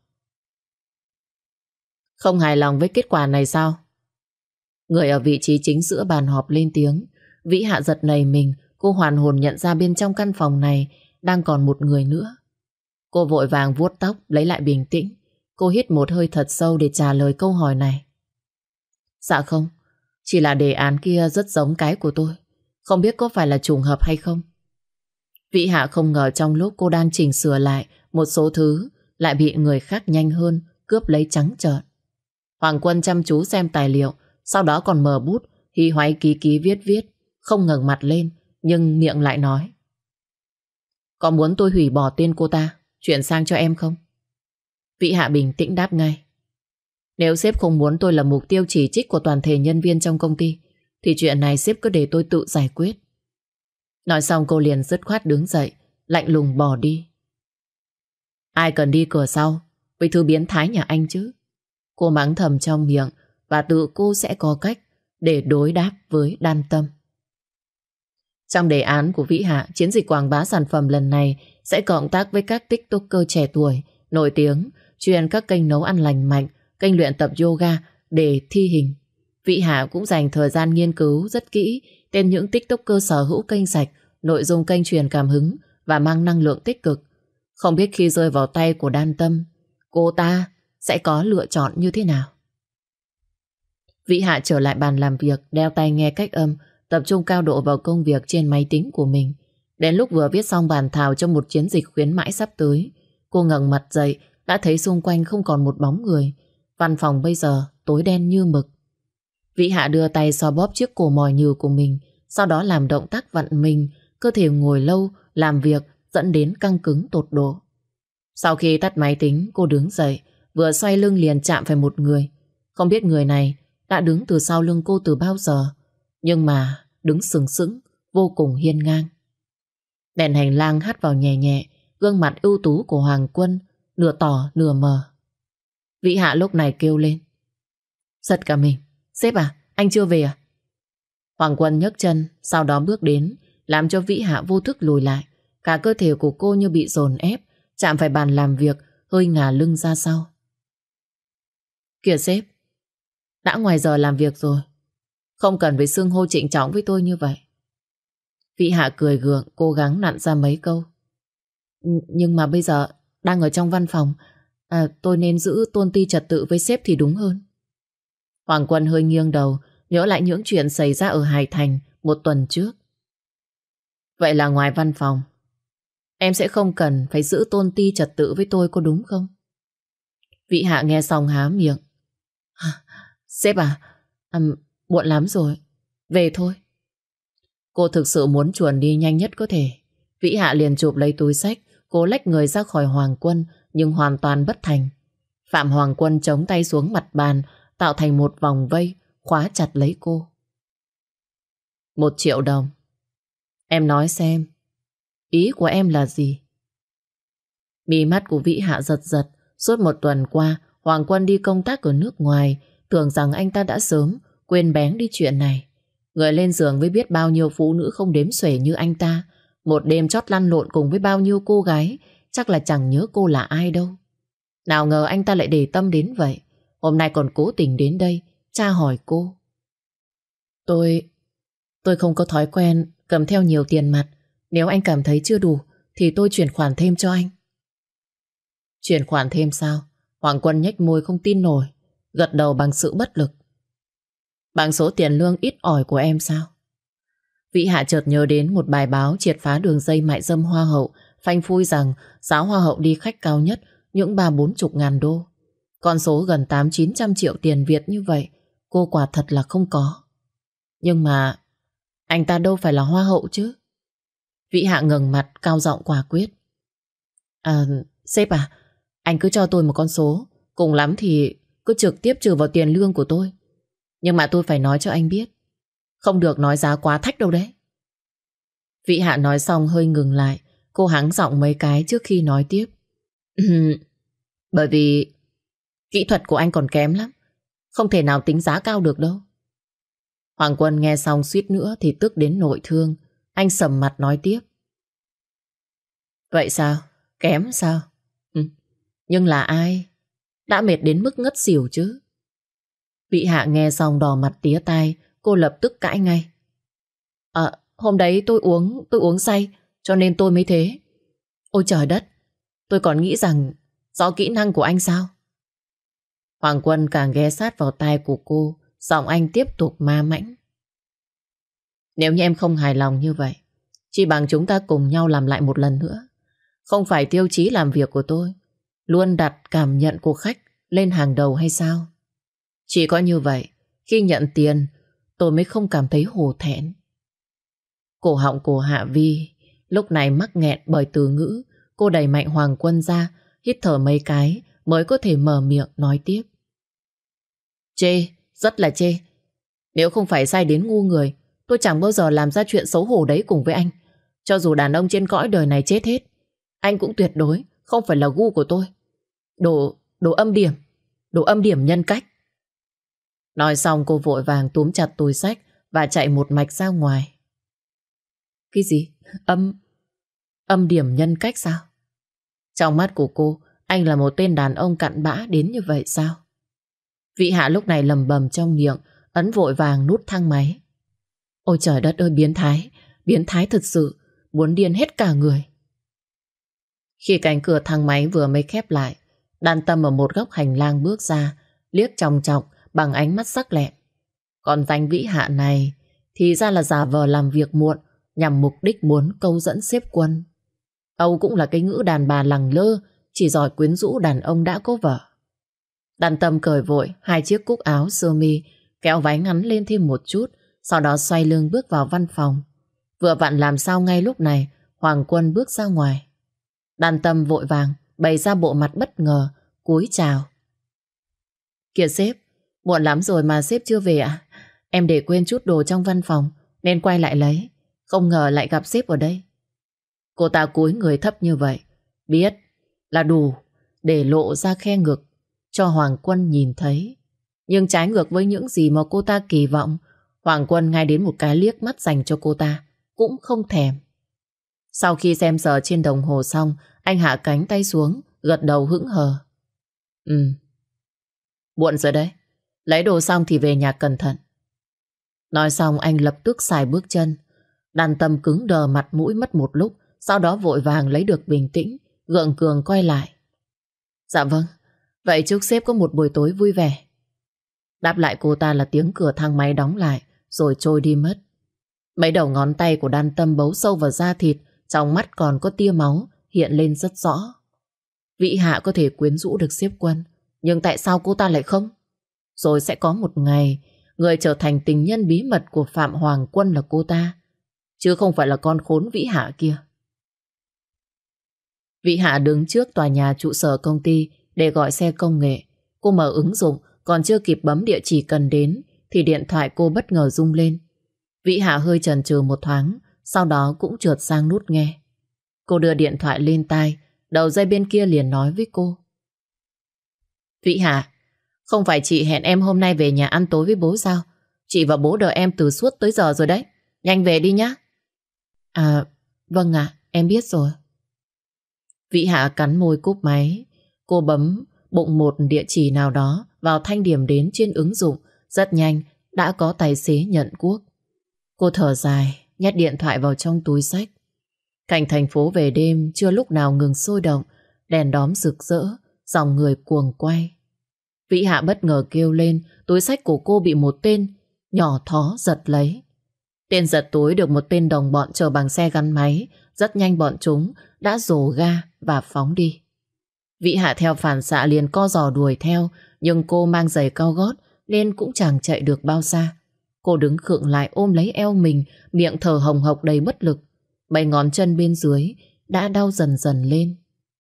Không hài lòng với kết quả này sao? Người ở vị trí chính giữa bàn họp lên tiếng. Vĩ Hạ giật nảy mình. Cô hoàn hồn nhận ra bên trong căn phòng này đang còn một người nữa. Cô vội vàng vuốt tóc lấy lại bình tĩnh. Cô hít một hơi thật sâu để trả lời câu hỏi này. Dạ không, chỉ là đề án kia rất giống cái của tôi. Không biết có phải là trùng hợp hay không. Vĩ Hạ không ngờ trong lúc cô đang chỉnh sửa lại một số thứ lại bị người khác nhanh hơn cướp lấy trắng trợn. Hoàng Quân chăm chú xem tài liệu, sau đó còn mở bút hí hoáy ký viết, không ngẩng mặt lên, nhưng miệng lại nói. Có muốn tôi hủy bỏ tên cô ta, chuyển sang cho em không? Vĩ Hạ bình tĩnh đáp ngay. Nếu sếp không muốn tôi là mục tiêu chỉ trích của toàn thể nhân viên trong công ty, thì chuyện này sếp cứ để tôi tự giải quyết. Nói xong cô liền dứt khoát đứng dậy, lạnh lùng bỏ đi. Ai cần đi cửa sau với thứ biến thái nhà anh chứ. Cô mắng thầm trong miệng và tự cô sẽ có cách để đối đáp với Đan Tâm. Trong đề án của Vĩ Hạ, chiến dịch quảng bá sản phẩm lần này sẽ cộng tác với các TikToker trẻ tuổi, nổi tiếng, chuyên các kênh nấu ăn lành mạnh, kênh luyện tập yoga để thi hình. Vĩ Hạ cũng dành thời gian nghiên cứu rất kỹ tên những TikToker sở hữu kênh sạch, nội dung kênh truyền cảm hứng và mang năng lượng tích cực. Không biết khi rơi vào tay của Đan Tâm, cô ta sẽ có lựa chọn như thế nào. Vĩ Hạ trở lại bàn làm việc, đeo tai nghe cách âm, tập trung cao độ vào công việc trên máy tính của mình. Đến lúc vừa viết xong bản thảo cho một chiến dịch khuyến mãi sắp tới, cô ngẩng mặt dậy, đã thấy xung quanh không còn một bóng người. Văn phòng bây giờ tối đen như mực. Vĩ Hạ đưa tay xoa bóp chiếc cổ mỏi nhừ của mình, sau đó làm động tác vặn mình, cơ thể ngồi lâu, làm việc dẫn đến căng cứng tột độ. Sau khi tắt máy tính, cô đứng dậy, vừa xoay lưng liền chạm phải một người. Không biết người này đã đứng từ sau lưng cô từ bao giờ, nhưng mà đứng sừng sững, vô cùng hiên ngang. Đèn hành lang hắt vào nhẹ nhẹ, gương mặt ưu tú của Hoàng Quân, nửa tỏ nửa mờ. Vĩ Hạ lúc này kêu lên. Giật cả mình. Sếp à, anh chưa về à? Hoàng Quân nhấc chân, sau đó bước đến, làm cho Vĩ Hạ vô thức lùi lại. Cả cơ thể của cô như bị dồn ép, chạm phải bàn làm việc, hơi ngả lưng ra sau. Kìa sếp, đã ngoài giờ làm việc rồi, không cần phải xưng hô trịnh trọng với tôi như vậy. Vĩ Hạ cười gượng, cố gắng nặn ra mấy câu. Nhưng mà bây giờ đang ở trong văn phòng, tôi nên giữ tôn ti trật tự với sếp thì đúng hơn. Hoàng Quân hơi nghiêng đầu, nhớ lại những chuyện xảy ra ở Hải Thành một tuần trước. Vậy là ngoài văn phòng, em sẽ không cần phải giữ tôn ti trật tự với tôi có đúng không? Vĩ Hạ nghe xong há miệng. Sếp à, muộn lắm rồi, về thôi. Cô thực sự muốn chuồn đi nhanh nhất có thể. Vĩ Hạ liền chụp lấy túi xách, cố lách người ra khỏi Hoàng Quân, nhưng hoàn toàn bất thành. Phạm Hoàng Quân chống tay xuống mặt bàn, tạo thành một vòng vây, khóa chặt lấy cô. 1 triệu đồng. Em nói xem, ý của em là gì? Mí mắt của Vĩ Hạ giật giật. Suốt một tuần qua, Hoàng Quân đi công tác ở nước ngoài, tưởng rằng anh ta đã sớm quên bén đi chuyện này. Người lên giường với biết bao nhiêu phụ nữ không đếm xuể như anh ta, một đêm chót lăn lộn cùng với bao nhiêu cô gái, chắc là chẳng nhớ cô là ai đâu. Nào ngờ anh ta lại để tâm đến vậy. Hôm nay còn cố tình đến đây tra hỏi cô. Tôi không có thói quen cầm theo nhiều tiền mặt. Nếu anh cảm thấy chưa đủ thì tôi chuyển khoản thêm cho anh. Chuyển khoản thêm sao? Hoàng Quân nhếch môi không tin nổi, gật đầu bằng sự bất lực. Bằng số tiền lương ít ỏi của em sao? Vĩ Hạ chợt nhớ đến một bài báo triệt phá đường dây mại dâm hoa hậu, phanh phui rằng giá hoa hậu đi khách cao nhất những 30-40 ngàn đô. Con số gần 800-900 triệu tiền Việt như vậy, cô quả thật là không có. Nhưng mà anh ta đâu phải là hoa hậu chứ. Vĩ Hạ ngẩng mặt cao giọng quả quyết. Sếp à, anh cứ cho tôi một con số, cùng lắm thì cứ trực tiếp trừ vào tiền lương của tôi. Nhưng mà tôi phải nói cho anh biết, không được nói giá quá thách đâu đấy. Vĩ Hạ nói xong hơi ngừng lại, cô hắng giọng mấy cái trước khi nói tiếp. Bởi vì kỹ thuật của anh còn kém lắm, không thể nào tính giá cao được đâu. Hoàng Quân nghe xong suýt nữa thì tức đến nội thương. Anh sầm mặt nói tiếp. Vậy sao? Kém sao? Nhưng là ai? Đã mệt đến mức ngất xỉu chứ. Vĩ Hạ nghe xong đỏ mặt tía tai, cô lập tức cãi ngay. Hôm đấy tôi uống say, cho nên tôi mới thế. Ôi trời đất, tôi còn nghĩ rằng do kỹ năng của anh sao? Hoàng Quân càng ghé sát vào tai của cô, giọng anh tiếp tục ma mãnh. Nếu như em không hài lòng như vậy, chỉ bằng chúng ta cùng nhau làm lại một lần nữa. Không phải tiêu chí làm việc của tôi luôn đặt cảm nhận của khách lên hàng đầu hay sao? Chỉ có như vậy, khi nhận tiền, tôi mới không cảm thấy hổ thẹn. Cổ họng của Hạ Vi lúc này mắc nghẹn bởi từ ngữ. Cô đẩy mạnh Hoàng Quân ra, hít thở mấy cái mới có thể mở miệng nói tiếp. Chê, rất là chê. Nếu không phải sai đến ngu người, tôi chẳng bao giờ làm ra chuyện xấu hổ đấy cùng với anh. Cho dù đàn ông trên cõi đời này chết hết, anh cũng tuyệt đối không phải là gu của tôi. Đồ âm điểm nhân cách. Nói xong cô vội vàng túm chặt túi xách và chạy một mạch ra ngoài. Cái gì? Âm điểm nhân cách sao? Trong mắt của cô, anh là một tên đàn ông cặn bã đến như vậy sao? Vị Hạ lúc này lầm bầm trong miệng, ấn vội vàng nút thang máy. Ôi trời đất ơi, biến thái thật sự, muốn điên hết cả người. Khi cánh cửa thang máy vừa mới khép lại, Đan Tâm ở một góc hành lang bước ra, liếc chòng chọc bằng ánh mắt sắc lẹm. Còn danh Vĩ Hạ này thì ra là giả vờ làm việc muộn nhằm mục đích muốn câu dẫn xếp Quân. Âu cũng là cái ngữ đàn bà lẳng lơ, chỉ giỏi quyến rũ đàn ông đã có vợ. Đan Tâm cởi vội 2 chiếc cúc áo sơ mi, kéo váy ngắn lên thêm một chút, sau đó xoay lưng bước vào văn phòng. Vừa vặn làm sao ngay lúc này Hoàng Quân bước ra ngoài. Đan Tâm vội vàng bày ra bộ mặt bất ngờ, cúi chào. Kìa sếp, muộn lắm rồi mà sếp chưa về ạ? Em để quên chút đồ trong văn phòng nên quay lại lấy, không ngờ lại gặp sếp ở đây. Cô ta cúi người thấp như vậy, biết là đủ để lộ ra khe ngực cho Hoàng Quân nhìn thấy. Nhưng trái ngược với những gì mà cô ta kỳ vọng, Hoàng Quân ngay đến một cái liếc mắt dành cho cô ta cũng không thèm. Sau khi xem giờ trên đồng hồ xong, anh hạ cánh tay xuống, gật đầu hững hờ. Muộn rồi đấy, lấy đồ xong thì về nhà cẩn thận. Nói xong anh lập tức xài bước chân. Đan Tâm cứng đờ mặt mũi mất một lúc, sau đó vội vàng lấy được bình tĩnh, gượng gường quay lại. Dạ vâng, vậy chúc sếp có một buổi tối vui vẻ. Đáp lại cô ta là tiếng cửa thang máy đóng lại rồi trôi đi mất. Mấy đầu ngón tay của Đan Tâm bấu sâu vào da thịt, trong mắt còn có tia máu hiện lên rất rõ. Vĩ Hạ có thể quyến rũ được xếp Quân, nhưng tại sao cô ta lại không? Rồi sẽ có một ngày người trở thành tình nhân bí mật của Phạm Hoàng Quân là cô ta, chứ không phải là con khốn Vĩ Hạ kia. Vĩ Hạ đứng trước tòa nhà trụ sở công ty để gọi xe công nghệ. Cô mở ứng dụng, còn chưa kịp bấm địa chỉ cần đến thì điện thoại cô bất ngờ rung lên. Vĩ Hạ hơi chần chừ một thoáng, sau đó cũng trượt sang nút nghe. Cô đưa điện thoại lên tai, đầu dây bên kia liền nói với cô. Vĩ Hạ, không phải chị hẹn em hôm nay về nhà ăn tối với bố sao? Chị và bố đợi em từ suốt tới giờ rồi đấy. Nhanh về đi nhá. À, vâng ạ, em biết rồi. Vĩ Hạ cắn môi cúp máy. Cô bấm bụng một địa chỉ nào đó vào thanh điểm đến trên ứng dụng. Rất nhanh đã có tài xế nhận cuốc. Cô thở dài, nhét điện thoại vào trong túi xách. Cảnh thành phố về đêm chưa lúc nào ngừng sôi động, đèn đóm rực rỡ, dòng người cuồng quay. Vĩ Hạ bất ngờ kêu lên, túi xách của cô bị một tên nhỏ thó giật lấy. Tên giật túi được một tên đồng bọn chở bằng xe gắn máy. Rất nhanh bọn chúng đã dồ ga và phóng đi. Vĩ Hạ theo phản xạ liền co giò đuổi theo, nhưng cô mang giày cao gót nên cũng chẳng chạy được bao xa. Cô đứng khựng lại ôm lấy eo mình, miệng thở hồng hộc đầy bất lực. Mấy ngón chân bên dưới đã đau dần dần lên.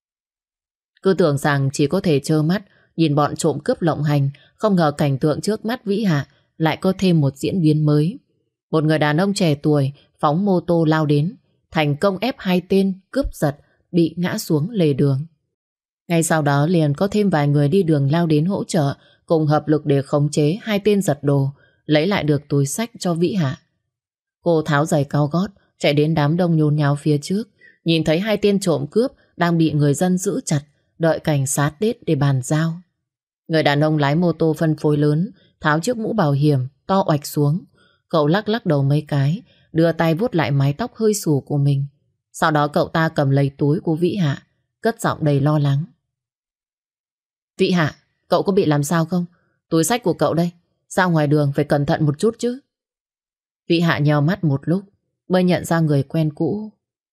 Cứ tưởng rằng chỉ có thể trơ mắt nhìn bọn trộm cướp lộng hành, không ngờ cảnh tượng trước mắt Vĩ Hạ lại có thêm một diễn biến mới. Một người đàn ông trẻ tuổi phóng mô tô lao đến, thành công ép 2 tên cướp giật bị ngã xuống lề đường. Ngay sau đó liền có thêm vài người đi đường lao đến hỗ trợ, cùng hợp lực để khống chế 2 tên giật đồ, lấy lại được túi xách cho Vĩ Hạ. Cô tháo giày cao gót, chạy đến đám đông nhốn nháo phía trước, nhìn thấy 2 tên trộm cướp đang bị người dân giữ chặt, đợi cảnh sát đến để bàn giao. Người đàn ông lái mô tô phân phối lớn, tháo chiếc mũ bảo hiểm to oạch xuống. Cậu lắc lắc đầu mấy cái, đưa tay vuốt lại mái tóc hơi xù của mình. Sau đó cậu ta cầm lấy túi của Vĩ Hạ, cất giọng đầy lo lắng. Vĩ Hạ, cậu có bị làm sao không? Túi xách của cậu đây, ra ngoài đường phải cẩn thận một chút chứ. Vĩ Hạ nheo mắt một lúc mới nhận ra người quen cũ.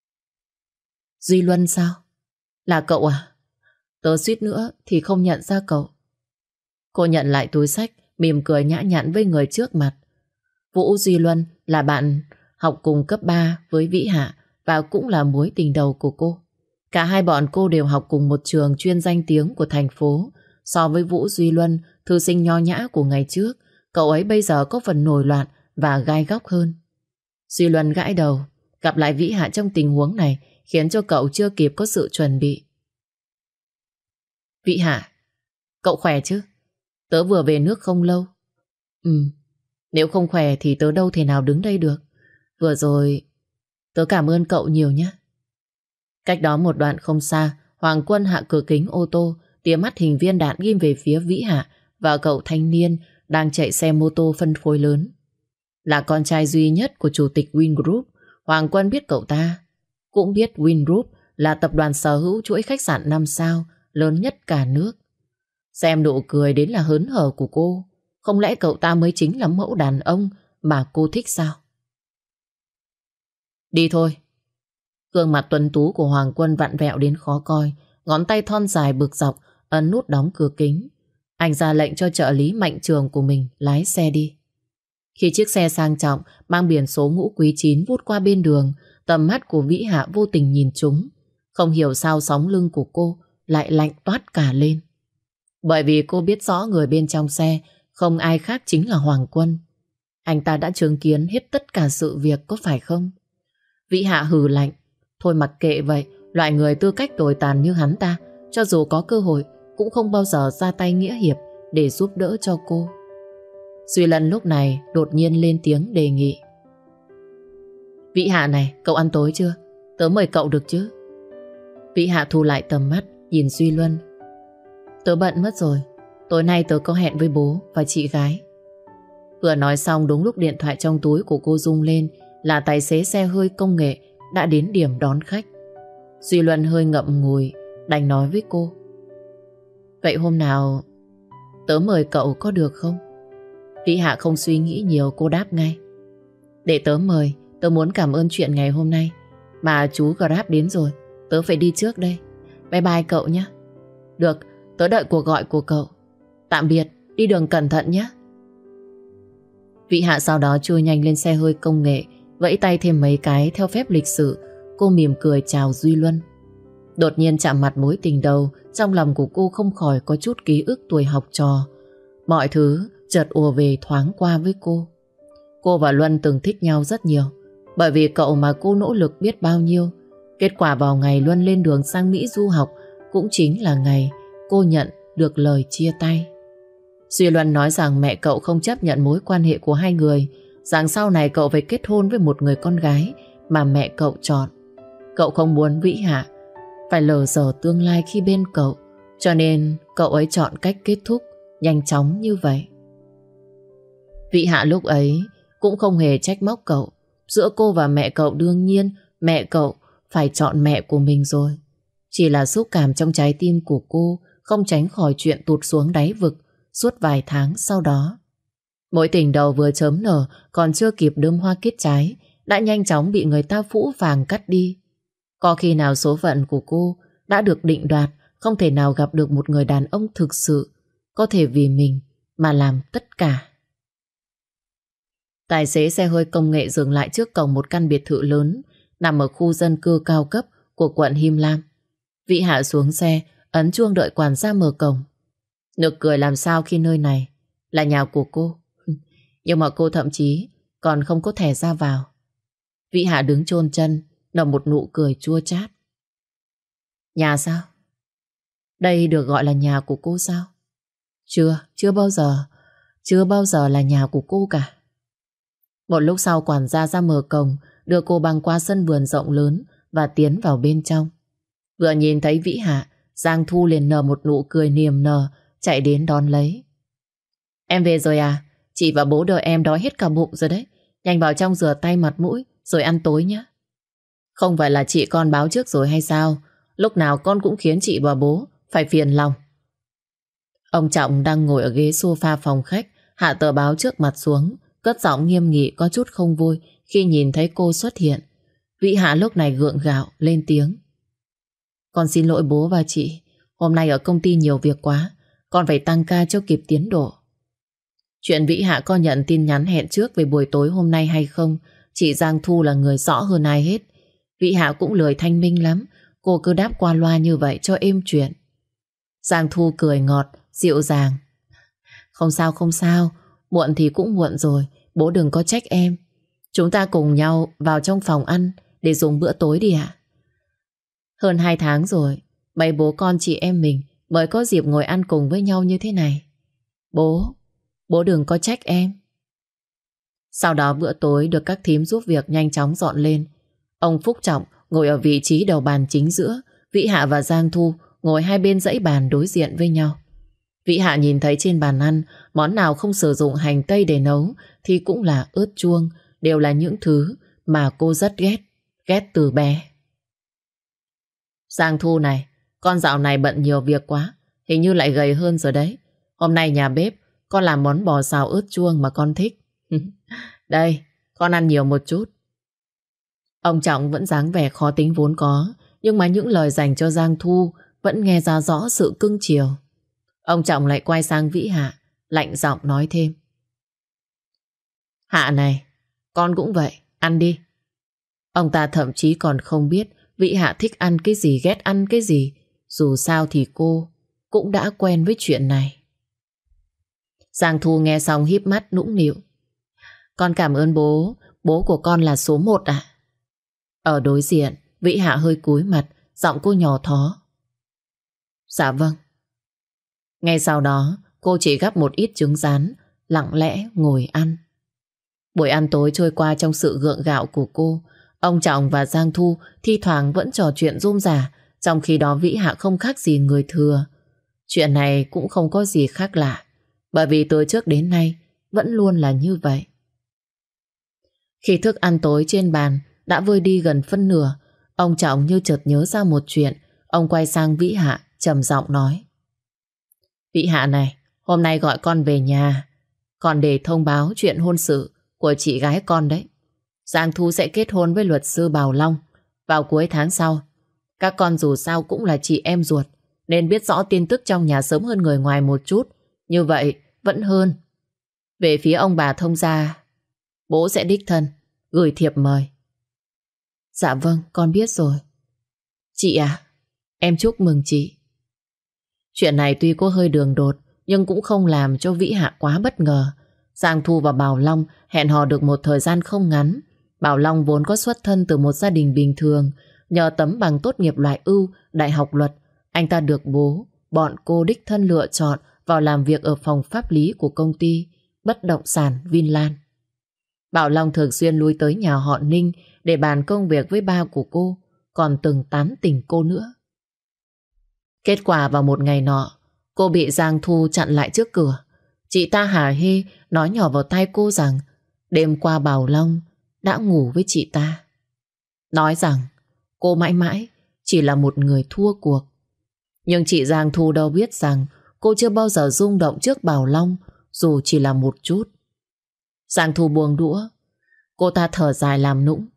Duy Luân sao? Là cậu à? Tớ suýt nữa thì không nhận ra cậu. Cô nhận lại túi xách, mỉm cười nhã nhặn với người trước mặt. Vũ Duy Luân là bạn học cùng cấp 3 với Vĩ Hạ và cũng là mối tình đầu của cô. Cả hai bọn cô đều học cùng một trường chuyên danh tiếng của thành phố. So với Vũ Duy Luân, thư sinh nho nhã của ngày trước, cậu ấy bây giờ có phần nổi loạn và gai góc hơn. Duy Luân gãi đầu, gặp lại Vĩ Hạ trong tình huống này khiến cho cậu chưa kịp có sự chuẩn bị. Vĩ Hạ, Cậu khỏe chứ? Tớ vừa về nước không lâu. Nếu không khỏe thì tớ đâu thể nào đứng đây được. Vừa rồi tớ cảm ơn cậu nhiều nhé. Cách đó một đoạn không xa, Hoàng Quân hạ cửa kính ô tô, tia mắt hình viên đạn ghim về phía Vĩ Hạ và cậu thanh niên đang chạy xe mô tô phân khối lớn. Là con trai duy nhất của chủ tịch Vingroup, Hoàng Quân biết cậu ta. Cũng biết Vingroup là tập đoàn sở hữu chuỗi khách sạn 5 sao lớn nhất cả nước. Xem nụ cười đến là hớn hở của cô. Không lẽ cậu ta mới chính là mẫu đàn ông mà cô thích sao? Đi thôi. Gương mặt tuấn tú của Hoàng Quân vặn vẹo đến khó coi, ngón tay thon dài bực dọc ấn nút đóng cửa kính. Anh ra lệnh cho trợ lý Mạnh Trường của mình lái xe đi. Khi chiếc xe sang trọng mang biển số Ngũ Quý 9 vút qua bên đường, tầm mắt của Vĩ Hạ vô tình nhìn chúng. Không hiểu sao sóng lưng của cô lại lạnh toát cả lên. Bởi vì cô biết rõ người bên trong xe không ai khác chính là Hoàng Quân. Anh ta đã chứng kiến hết tất cả sự việc, có phải không? Vĩ Hạ hừ lạnh. Thôi mặc kệ vậy, loại người tư cách tồi tàn như hắn ta, cho dù có cơ hội cũng không bao giờ ra tay nghĩa hiệp để giúp đỡ cho cô. Duy Lân lúc này đột nhiên lên tiếng đề nghị. Vĩ Hạ này, cậu ăn tối chưa? Tớ mời cậu được chứ? Vĩ Hạ thu lại tầm mắt, nhìn Duy Luân. Tớ bận mất rồi, tối nay tớ có hẹn với bố và chị gái. Vừa nói xong đúng lúc điện thoại trong túi của cô rung lên, là tài xế xe hơi công nghệ đã đến điểm đón khách. Duy Luân hơi ngậm ngùi, đành nói với cô. Vậy hôm nào tớ mời cậu có được không? Vĩ Hạ không suy nghĩ nhiều, cô đáp ngay. Để tớ mời, tớ muốn cảm ơn chuyện ngày hôm nay. Mà chú Grab đến rồi, tớ phải đi trước đây. Bye bye cậu nhé. Được, tớ đợi cuộc gọi của cậu. Tạm biệt, đi đường cẩn thận nhé. Vĩ Hạ sau đó chui nhanh lên xe hơi công nghệ, vẫy tay thêm mấy cái theo phép lịch sự. Cô mỉm cười chào Duy Luân. Đột nhiên chạm mặt mối tình đầu, trong lòng của cô không khỏi có chút ký ức tuổi học trò. Mọi thứ chợt ùa về thoáng qua với cô. Cô và Luân từng thích nhau rất nhiều, bởi vì cậu mà cô nỗ lực biết bao nhiêu. Kết quả vào ngày Luân lên đường sang Mỹ du học cũng chính là ngày cô nhận được lời chia tay. Duy Luân nói rằng mẹ cậu không chấp nhận mối quan hệ của hai người, rằng sau này cậu phải kết hôn với một người con gái mà mẹ cậu chọn. Cậu không muốn Vĩ Hạ phải lờ dở tương lai khi bên cậu, cho nên cậu ấy chọn cách kết thúc nhanh chóng như vậy. Vĩ Hạ lúc ấy cũng không hề trách móc cậu. Giữa cô và mẹ cậu đương nhiên mẹ cậu phải chọn mẹ của mình rồi. Chỉ là xúc cảm trong trái tim của cô không tránh khỏi chuyện tụt xuống đáy vực suốt vài tháng sau đó. Mối tình đầu vừa chớm nở, còn chưa kịp đơm hoa kết trái, đã nhanh chóng bị người ta phũ phàng cắt đi. Có khi nào số phận của cô đã được định đoạt, không thể nào gặp được một người đàn ông thực sự có thể vì mình mà làm tất cả. Tài xế xe hơi công nghệ dừng lại trước cổng một căn biệt thự lớn nằm ở khu dân cư cao cấp của quận Him Lam. Vĩ Hạ xuống xe, ấn chuông đợi quản gia mở cổng. Nực cười làm sao khi nơi này là nhà của cô. Nhưng mà cô thậm chí còn không có thẻ ra vào. Vĩ Hạ đứng chôn chân, nở một nụ cười chua chát. Nhà sao? Đây được gọi là nhà của cô sao? Chưa bao giờ là nhà của cô cả. Một lúc sau quản gia ra mở cổng, đưa cô băng qua sân vườn rộng lớn và tiến vào bên trong. Vừa nhìn thấy Vĩ Hạ, Giang Thu liền nở một nụ cười niềm nở, chạy đến đón lấy. Em về rồi à? Chị và bố đợi em đói hết cả bụng rồi đấy. Nhanh vào trong rửa tay mặt mũi rồi ăn tối nhé. Không phải là chị con báo trước rồi hay sao? Lúc nào con cũng khiến chị và bố phải phiền lòng. Ông Trọng đang ngồi ở ghế sofa phòng khách, hạ tờ báo trước mặt xuống, cất giọng nghiêm nghị có chút không vui khi nhìn thấy cô xuất hiện. Vĩ Hạ lúc này gượng gạo lên tiếng. Con xin lỗi bố và chị, hôm nay ở công ty nhiều việc quá, con phải tăng ca cho kịp tiến độ. Chuyện Vĩ Hạ có nhận tin nhắn hẹn trước về buổi tối hôm nay hay không, chị Giang Thu là người rõ hơn ai hết. Vĩ Hạ cũng lười thanh minh lắm, cô cứ đáp qua loa như vậy cho êm chuyện. Giang Thu cười ngọt, dịu dàng. Không sao, muộn thì cũng muộn rồi, bố đừng có trách em. Chúng ta cùng nhau vào trong phòng ăn để dùng bữa tối đi ạ. Hơn 2 tháng rồi, mấy bố con chị em mình mới có dịp ngồi ăn cùng với nhau như thế này. Bố đừng có trách em. Sau đó bữa tối được các thím giúp việc nhanh chóng dọn lên. Ông Phúc Trọng ngồi ở vị trí đầu bàn chính giữa, Vĩ Hạ và Giang Thu ngồi hai bên dãy bàn đối diện với nhau. Vĩ Hạ nhìn thấy trên bàn ăn, món nào không sử dụng hành tây để nấu thì cũng là ớt chuông, đều là những thứ mà cô rất ghét từ bé. Giang Thu này, con dạo này bận nhiều việc quá, hình như lại gầy hơn rồi đấy. Hôm nay nhà bếp con làm món bò xào ớt chuông mà con thích. Đây, con ăn nhiều một chút. Ông Trọng vẫn dáng vẻ khó tính vốn có, nhưng mà những lời dành cho Giang Thu vẫn nghe ra rõ sự cưng chiều. Ông Trọng lại quay sang Vĩ Hạ, lạnh giọng nói thêm. Hạ này, con cũng vậy, ăn đi. Ông ta thậm chí còn không biết Vĩ Hạ thích ăn cái gì, ghét ăn cái gì. Dù sao thì cô cũng đã quen với chuyện này. Giang Thu nghe xong híp mắt nũng nịu. Con cảm ơn bố, bố của con là số 1 ạ. Ở đối diện, Vĩ Hạ hơi cúi mặt, giọng cô nhỏ thó. Dạ vâng. Ngay sau đó, cô chỉ gắp một ít trứng rán, lặng lẽ ngồi ăn. Buổi ăn tối trôi qua trong sự gượng gạo của cô. Ông Trọng và Giang Thu thi thoảng vẫn trò chuyện rôm rả, trong khi đó Vĩ Hạ không khác gì người thừa. Chuyện này cũng không có gì khác lạ, bởi vì từ trước đến nay vẫn luôn là như vậy. Khi thức ăn tối trên bàn đã vơi đi gần phân nửa, ông Trọng như chợt nhớ ra một chuyện. Ông quay sang Vĩ Hạ trầm giọng nói. Vĩ Hạ này, hôm nay gọi con về nhà, còn để thông báo chuyện hôn sự của chị gái con đấy. Giang Thu sẽ kết hôn với luật sư Bảo Long vào cuối tháng sau. Các con dù sao cũng là chị em ruột, nên biết rõ tin tức trong nhà sớm hơn người ngoài một chút. Như vậy vẫn hơn. Về phía ông bà thông gia, bố sẽ đích thân gửi thiệp mời. Dạ vâng, con biết rồi. Chị à, em chúc mừng chị. Chuyện này tuy có hơi đường đột, nhưng cũng không làm cho Vĩ Hạ quá bất ngờ. Giang Thu và Bảo Long hẹn hò được một thời gian không ngắn. Bảo Long vốn có xuất thân từ một gia đình bình thường. Nhờ tấm bằng tốt nghiệp loại ưu Đại học Luật, anh ta được bố, bọn cô đích thân lựa chọn vào làm việc ở phòng pháp lý của công ty bất động sản Vinland. Bảo Long thường xuyên lui tới nhà họ Ninh để bàn công việc với ba của cô, còn từng tán tỉnh cô nữa. Kết quả vào một ngày nọ, cô bị Giang Thu chặn lại trước cửa. Chị ta hả hê nói nhỏ vào tai cô rằng đêm qua Bảo Long đã ngủ với chị ta. Nói rằng cô mãi mãi chỉ là một người thua cuộc. Nhưng chị Giang Thu đâu biết rằng cô chưa bao giờ rung động trước Bảo Long, dù chỉ là một chút. Giang Thu buông đũa, cô ta thở dài làm nũng.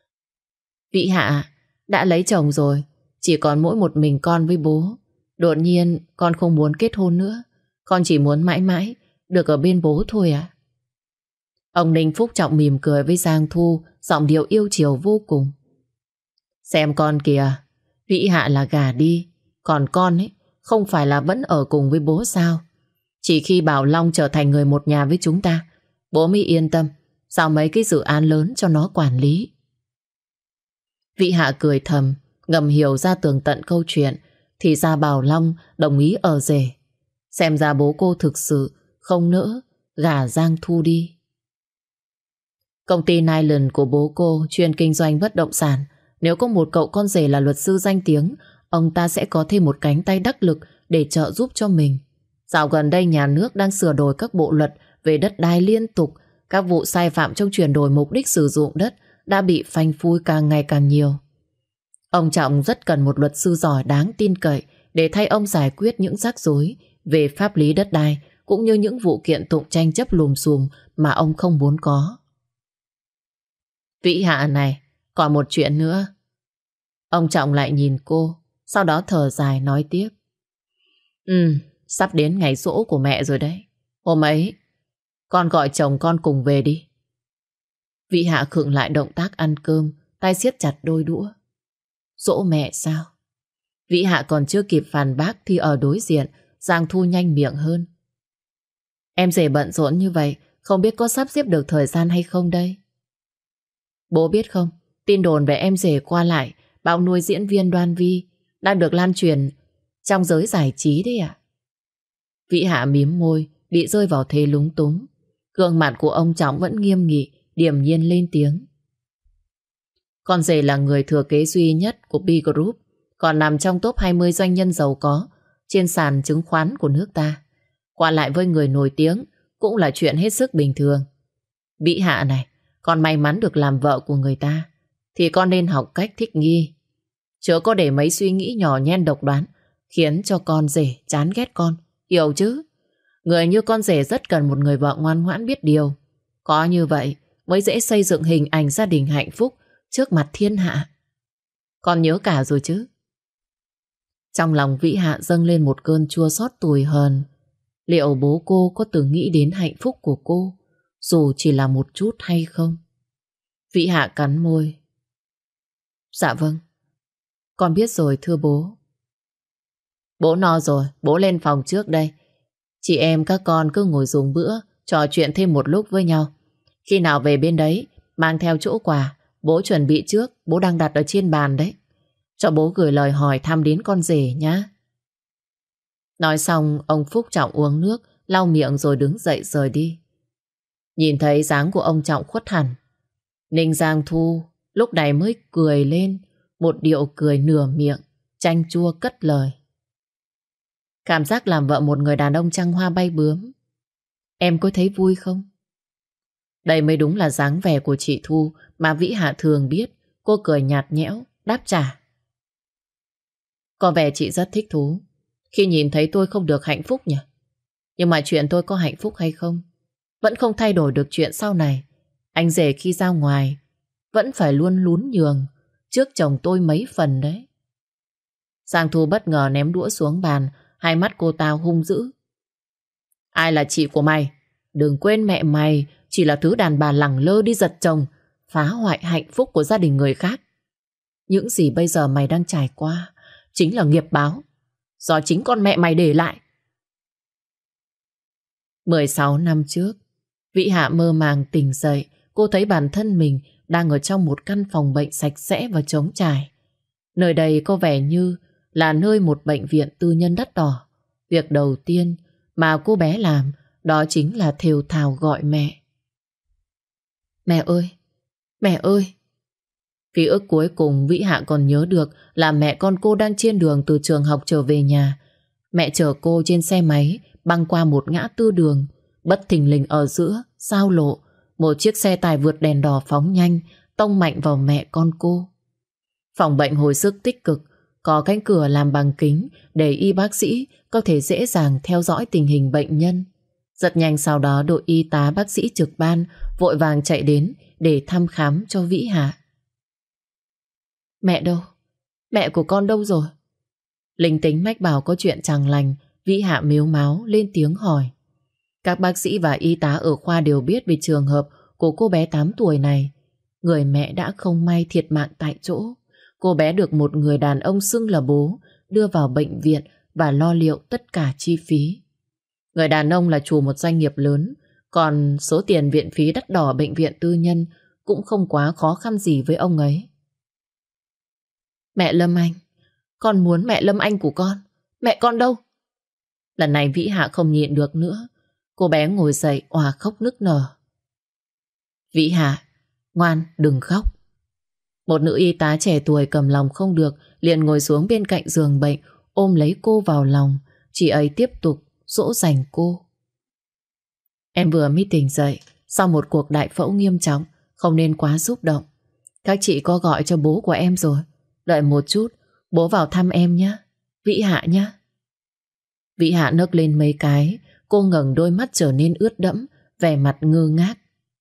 Vĩ Hạ đã lấy chồng rồi, chỉ còn mỗi một mình con với bố. Đột nhiên con không muốn kết hôn nữa, con chỉ muốn mãi mãi được ở bên bố thôi ạ. Ông Ninh Phúc Trọng mỉm cười với Giang Thu, giọng điệu yêu chiều vô cùng. Xem con kìa, Vĩ Hạ là gả đi, còn con ấy không phải là vẫn ở cùng với bố sao? Chỉ khi Bảo Long trở thành người một nhà với chúng ta, bố mới yên tâm giao mấy cái dự án lớn cho nó quản lý. Vĩ Hạ cười thầm, ngầm hiểu ra tường tận câu chuyện. Thì ra Bảo Long đồng ý ở rể. Xem ra bố cô thực sự không nỡ gả Giang Thu đi. Công ty Nyland của bố cô chuyên kinh doanh bất động sản. Nếu có một cậu con rể là luật sư danh tiếng, ông ta sẽ có thêm một cánh tay đắc lực để trợ giúp cho mình. Dạo gần đây nhà nước đang sửa đổi các bộ luật về đất đai liên tục. Các vụ sai phạm trong chuyển đổi mục đích sử dụng đất đã bị phanh phui càng ngày càng nhiều. Ông Trọng rất cần một luật sư giỏi đáng tin cậy để thay ông giải quyết những rắc rối về pháp lý đất đai cũng như những vụ kiện tụng tranh chấp lùm xùm mà ông không muốn có. Vĩ Hạ này, còn một chuyện nữa. Ông Trọng lại nhìn cô, sau đó thở dài nói tiếp. Sắp đến ngày giỗ của mẹ rồi đấy. Hôm ấy, con gọi chồng con cùng về đi. Vĩ Hạ khựng lại động tác ăn cơm, tay siết chặt đôi đũa. Dỗ mẹ sao? Vĩ Hạ còn chưa kịp phản bác thì ở đối diện Giang Thu nhanh miệng hơn. Em rể bận rộn như vậy, không biết có sắp xếp được thời gian hay không đây? Bố biết không, tin đồn về em rể qua lại bao nuôi diễn viên Đoan Vi đang được lan truyền trong giới giải trí đấy ạ. Vĩ Hạ mím môi, bị rơi vào thế lúng túng. Gương mặt của ông Trọng vẫn nghiêm nghị, điềm nhiên lên tiếng. Con rể là người thừa kế duy nhất của B Group, còn nằm trong top 20 doanh nhân giàu có trên sàn chứng khoán của nước ta. Qua lại với người nổi tiếng cũng là chuyện hết sức bình thường. Vĩ Hạ này, con may mắn được làm vợ của người ta, thì con nên học cách thích nghi. Chớ có để mấy suy nghĩ nhỏ nhen độc đoán khiến cho con rể chán ghét con, hiểu chứ? Người như con rể rất cần một người vợ ngoan ngoãn biết điều. Có như vậy mới dễ xây dựng hình ảnh gia đình hạnh phúc trước mặt thiên hạ. Con nhớ cả rồi chứ? Trong lòng Vĩ Hạ dâng lên một cơn chua xót tủi hờn. Liệu bố cô có từng nghĩ đến hạnh phúc của cô, dù chỉ là một chút hay không? Vĩ Hạ cắn môi. Dạ vâng, con biết rồi thưa bố. Bố no rồi, bố lên phòng trước đây. Chị em các con cứ ngồi dùng bữa, trò chuyện thêm một lúc với nhau. Khi nào về bên đấy, mang theo chỗ quà, bố chuẩn bị trước, bố đang đặt ở trên bàn đấy. Cho bố gửi lời hỏi thăm đến con rể nhá. Nói xong, ông Phúc Trọng uống nước, lau miệng rồi đứng dậy rời đi. Nhìn thấy dáng của ông Trọng khuất hẳn, Ninh Giang Thu lúc này mới cười lên, một điệu cười nửa miệng, chanh chua cất lời. Cảm giác làm vợ một người đàn ông trăng hoa bay bướm, em có thấy vui không? Đây mới đúng là dáng vẻ của chị Thu mà Vĩ Hạ thường biết. Cô cười nhạt nhẽo, đáp trả. Có vẻ chị rất thích thú khi nhìn thấy tôi không được hạnh phúc nhỉ? Nhưng mà chuyện tôi có hạnh phúc hay không vẫn không thay đổi được chuyện sau này. Anh rể khi ra ngoài vẫn phải luôn lún nhường trước chồng tôi mấy phần đấy. Giang Thu bất ngờ ném đũa xuống bàn, hai mắt cô ta hung dữ. Ai là chị của mày? Đừng quên mẹ mày chỉ là thứ đàn bà lẳng lơ đi giật chồng, phá hoại hạnh phúc của gia đình người khác. Những gì bây giờ mày đang trải qua chính là nghiệp báo do chính con mẹ mày để lại. 16 năm trước, Vĩ Hạ mơ màng tỉnh dậy. Cô thấy bản thân mình đang ở trong một căn phòng bệnh sạch sẽ và trống trải. Nơi đây có vẻ như là nơi một bệnh viện tư nhân đắt đỏ. Việc đầu tiên mà cô bé làm đó chính là thều thào gọi mẹ. Mẹ ơi! Mẹ ơi! Ký ức cuối cùng Vĩ Hạ còn nhớ được là mẹ con cô đang trên đường từ trường học trở về nhà. Mẹ chở cô trên xe máy băng qua một ngã tư đường. Bất thình lình ở giữa giao lộ, một chiếc xe tải vượt đèn đỏ phóng nhanh, tông mạnh vào mẹ con cô. Phòng bệnh hồi sức tích cực, có cánh cửa làm bằng kính để y bác sĩ có thể dễ dàng theo dõi tình hình bệnh nhân. Rất nhanh sau đó đội y tá bác sĩ trực ban vội vàng chạy đến để thăm khám cho Vĩ Hạ. Mẹ đâu? Mẹ của con đâu rồi? Linh tính mách bảo có chuyện chẳng lành. Vĩ Hạ mếu máo lên tiếng hỏi. Các bác sĩ và y tá ở khoa đều biết về trường hợp của cô bé 8 tuổi này. Người mẹ đã không may thiệt mạng tại chỗ. Cô bé được một người đàn ông xưng là bố đưa vào bệnh viện và lo liệu tất cả chi phí. Người đàn ông là chủ một doanh nghiệp lớn, còn số tiền viện phí đắt đỏ ở bệnh viện tư nhân cũng không quá khó khăn gì với ông ấy. Mẹ Lâm Anh, con muốn mẹ Lâm Anh của con. Mẹ con đâu? Lần này Vĩ Hạ không nhịn được nữa. Cô bé ngồi dậy òa khóc nức nở. Vĩ Hạ, ngoan đừng khóc. Một nữ y tá trẻ tuổi cầm lòng không được liền ngồi xuống bên cạnh giường bệnh, ôm lấy cô vào lòng. Chị ấy tiếp tục dỗ dành cô. Em vừa mới tỉnh dậy sau một cuộc đại phẫu nghiêm trọng, không nên quá xúc động. Các chị có gọi cho bố của em rồi. Đợi một chút, bố vào thăm em nhé. Vĩ Hạ nhé. Vĩ Hạ nấc lên mấy cái. Cô ngẩng đôi mắt trở nên ướt đẫm, vẻ mặt ngơ ngác.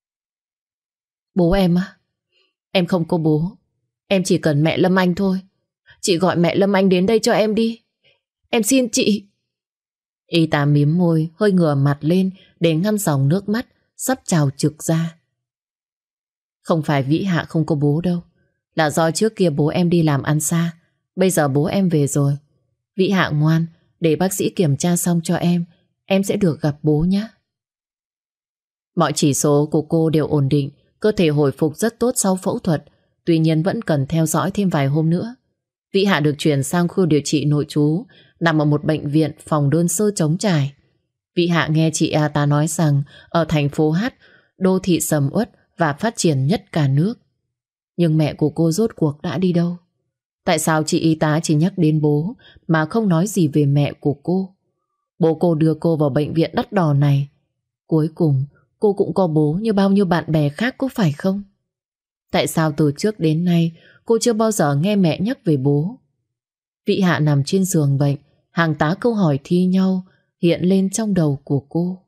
Bố em á? Em không có bố. Em chỉ cần mẹ Lâm Anh thôi. Chị gọi mẹ Lâm Anh đến đây cho em đi. Em xin chị. Y tá mím môi, hơi ngửa mặt lên để ngăn dòng nước mắt sắp trào trực ra. Không phải Vĩ Hạ không có bố đâu. Là do trước kia bố em đi làm ăn xa. Bây giờ bố em về rồi. Vĩ Hạ ngoan, để bác sĩ kiểm tra xong cho em sẽ được gặp bố nhé. Mọi chỉ số của cô đều ổn định, cơ thể hồi phục rất tốt sau phẫu thuật. Tuy nhiên vẫn cần theo dõi thêm vài hôm nữa. Vĩ Hạ được chuyển sang khu điều trị nội trú nằm ở một bệnh viện phòng đơn sơ trống trải. Vĩ Hạ nghe chị ta nói rằng ở thành phố H, đô thị sầm uất và phát triển nhất cả nước. Nhưng mẹ của cô rốt cuộc đã đi đâu? Tại sao chị y tá chỉ nhắc đến bố mà không nói gì về mẹ của cô? Bố cô đưa cô vào bệnh viện đắt đỏ này. Cuối cùng cô cũng có bố như bao nhiêu bạn bè khác, có phải không? Tại sao từ trước đến nay cô chưa bao giờ nghe mẹ nhắc về bố? Vĩ Hạ nằm trên giường bệnh, hàng tá câu hỏi thi nhau hiện lên trong đầu của cô.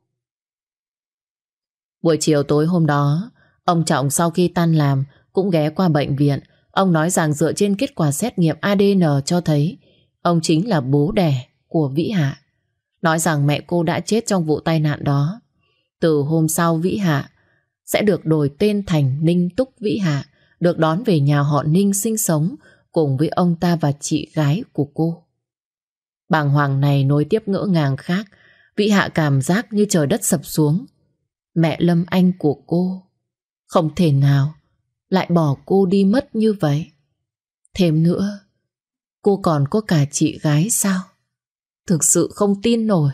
Buổi chiều tối hôm đó, ông Trọng sau khi tan làm cũng ghé qua bệnh viện. Ông nói rằng dựa trên kết quả xét nghiệm ADN cho thấy ông chính là bố đẻ của Vĩ Hạ. Nói rằng mẹ cô đã chết trong vụ tai nạn đó. Từ hôm sau Vĩ Hạ sẽ được đổi tên thành Ninh Túc Vĩ Hạ, được đón về nhà họ Ninh sinh sống cùng với ông ta và chị gái của cô. Bàng hoàng này nối tiếp ngỡ ngàng khác. Vĩ Hạ cảm giác như trời đất sập xuống. Mẹ Lâm Anh của cô không thể nào lại bỏ cô đi mất như vậy. Thêm nữa, cô còn có cả chị gái sao? Thực sự không tin nổi.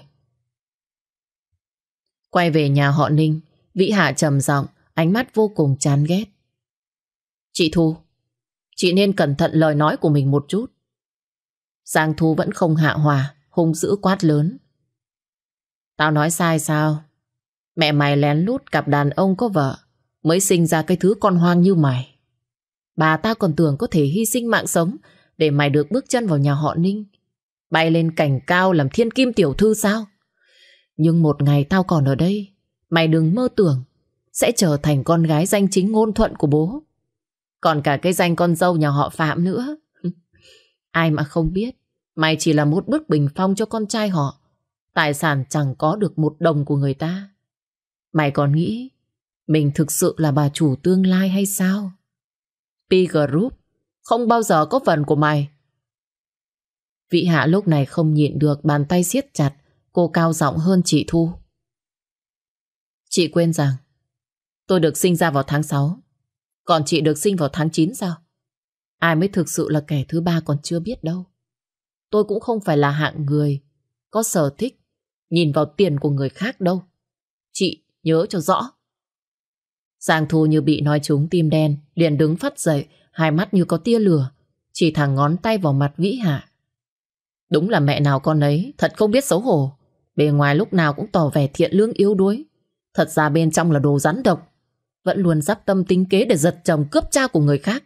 Quay về nhà họ Ninh, Vĩ Hạ trầm giọng, ánh mắt vô cùng chán ghét. Chị Thu, chị nên cẩn thận lời nói của mình một chút. Giang Thu vẫn không hạ hòa, hung dữ quát lớn. Tao nói sai sao? Mẹ mày lén lút cặp đàn ông có vợ mới sinh ra cái thứ con hoang như mày. Bà ta còn tưởng có thể hy sinh mạng sống để mày được bước chân vào nhà họ Ninh, bay lên cành cao làm thiên kim tiểu thư sao? Nhưng một ngày tao còn ở đây, mày đừng mơ tưởng sẽ trở thành con gái danh chính ngôn thuận của bố. Còn cả cái danh con dâu nhà họ Phạm nữa. Ai mà không biết mày chỉ là một bức bình phong cho con trai họ. Tài sản chẳng có được một đồng của người ta. Mày còn nghĩ mình thực sự là bà chủ tương lai hay sao? P Group không bao giờ có phần của mày. Vĩ Hạ lúc này không nhịn được, bàn tay siết chặt. Cô cao giọng hơn chị Thu. Chị quên rằng tôi được sinh ra vào tháng 6, còn chị được sinh vào tháng 9 sao? Ai mới thực sự là kẻ thứ ba còn chưa biết đâu. Tôi cũng không phải là hạng người có sở thích nhìn vào tiền của người khác đâu. Chị nhớ cho rõ. Giang Thu như bị nói trúng tim đen, liền đứng phắt dậy, hai mắt như có tia lửa, chỉ thẳng ngón tay vào mặt Vĩ Hạ. Đúng là mẹ nào con ấy, thật không biết xấu hổ. Bề ngoài lúc nào cũng tỏ vẻ thiện lương yếu đuối, thật ra bên trong là đồ rắn độc, vẫn luôn dắp tâm tính kế để giật chồng cướp cha của người khác.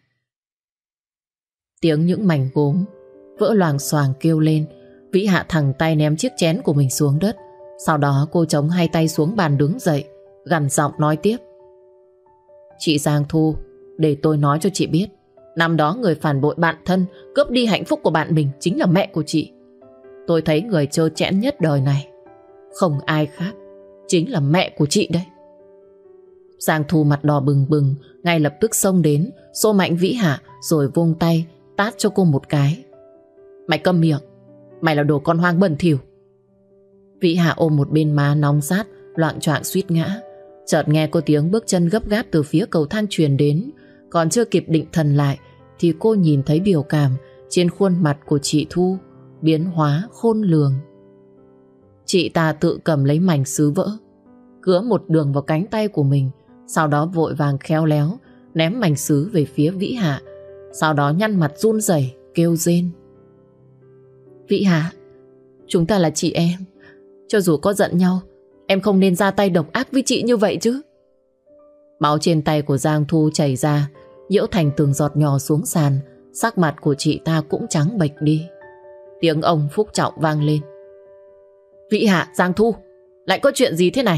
Tiếng những mảnh gốm vỡ loàng xoàng kêu lên. Vĩ Hạ thẳng tay ném chiếc chén của mình xuống đất. Sau đó cô chống hai tay xuống bàn đứng dậy, gằn giọng nói tiếp. Chị Giang Thu, để tôi nói cho chị biết, năm đó người phản bội bạn thân, cướp đi hạnh phúc của bạn mình chính là mẹ của chị. Tôi thấy người trơ trẽn nhất đời này không ai khác, chính là mẹ của chị đấy. Giang Thu mặt đỏ bừng bừng, ngay lập tức xông đến, xô mạnh Vĩ Hạ rồi vung tay tát cho cô một cái. Mày câm miệng, mày là đồ con hoang bẩn thỉu. Vĩ Hạ ôm một bên má nóng rát, loạng choạng suýt ngã. Chợt nghe có tiếng bước chân gấp gáp từ phía cầu thang truyền đến. Còn chưa kịp định thần lại thì cô nhìn thấy biểu cảm trên khuôn mặt của chị Thu biến hóa khôn lường. Chị ta tự cầm lấy mảnh sứ vỡ, cứa một đường vào cánh tay của mình, sau đó vội vàng khéo léo ném mảnh sứ về phía Vĩ Hạ. Sau đó nhăn mặt run rẩy kêu rên. Vĩ Hạ, chúng ta là chị em. Cho dù có giận nhau, em không nên ra tay độc ác với chị như vậy chứ. Máu trên tay của Giang Thu chảy ra, nhiễu thành từng giọt nhỏ xuống sàn. Sắc mặt của chị ta cũng trắng bệch đi. Tiếng ông Phúc Trọng vang lên. Vĩ Hạ, Giang Thu, lại có chuyện gì thế này?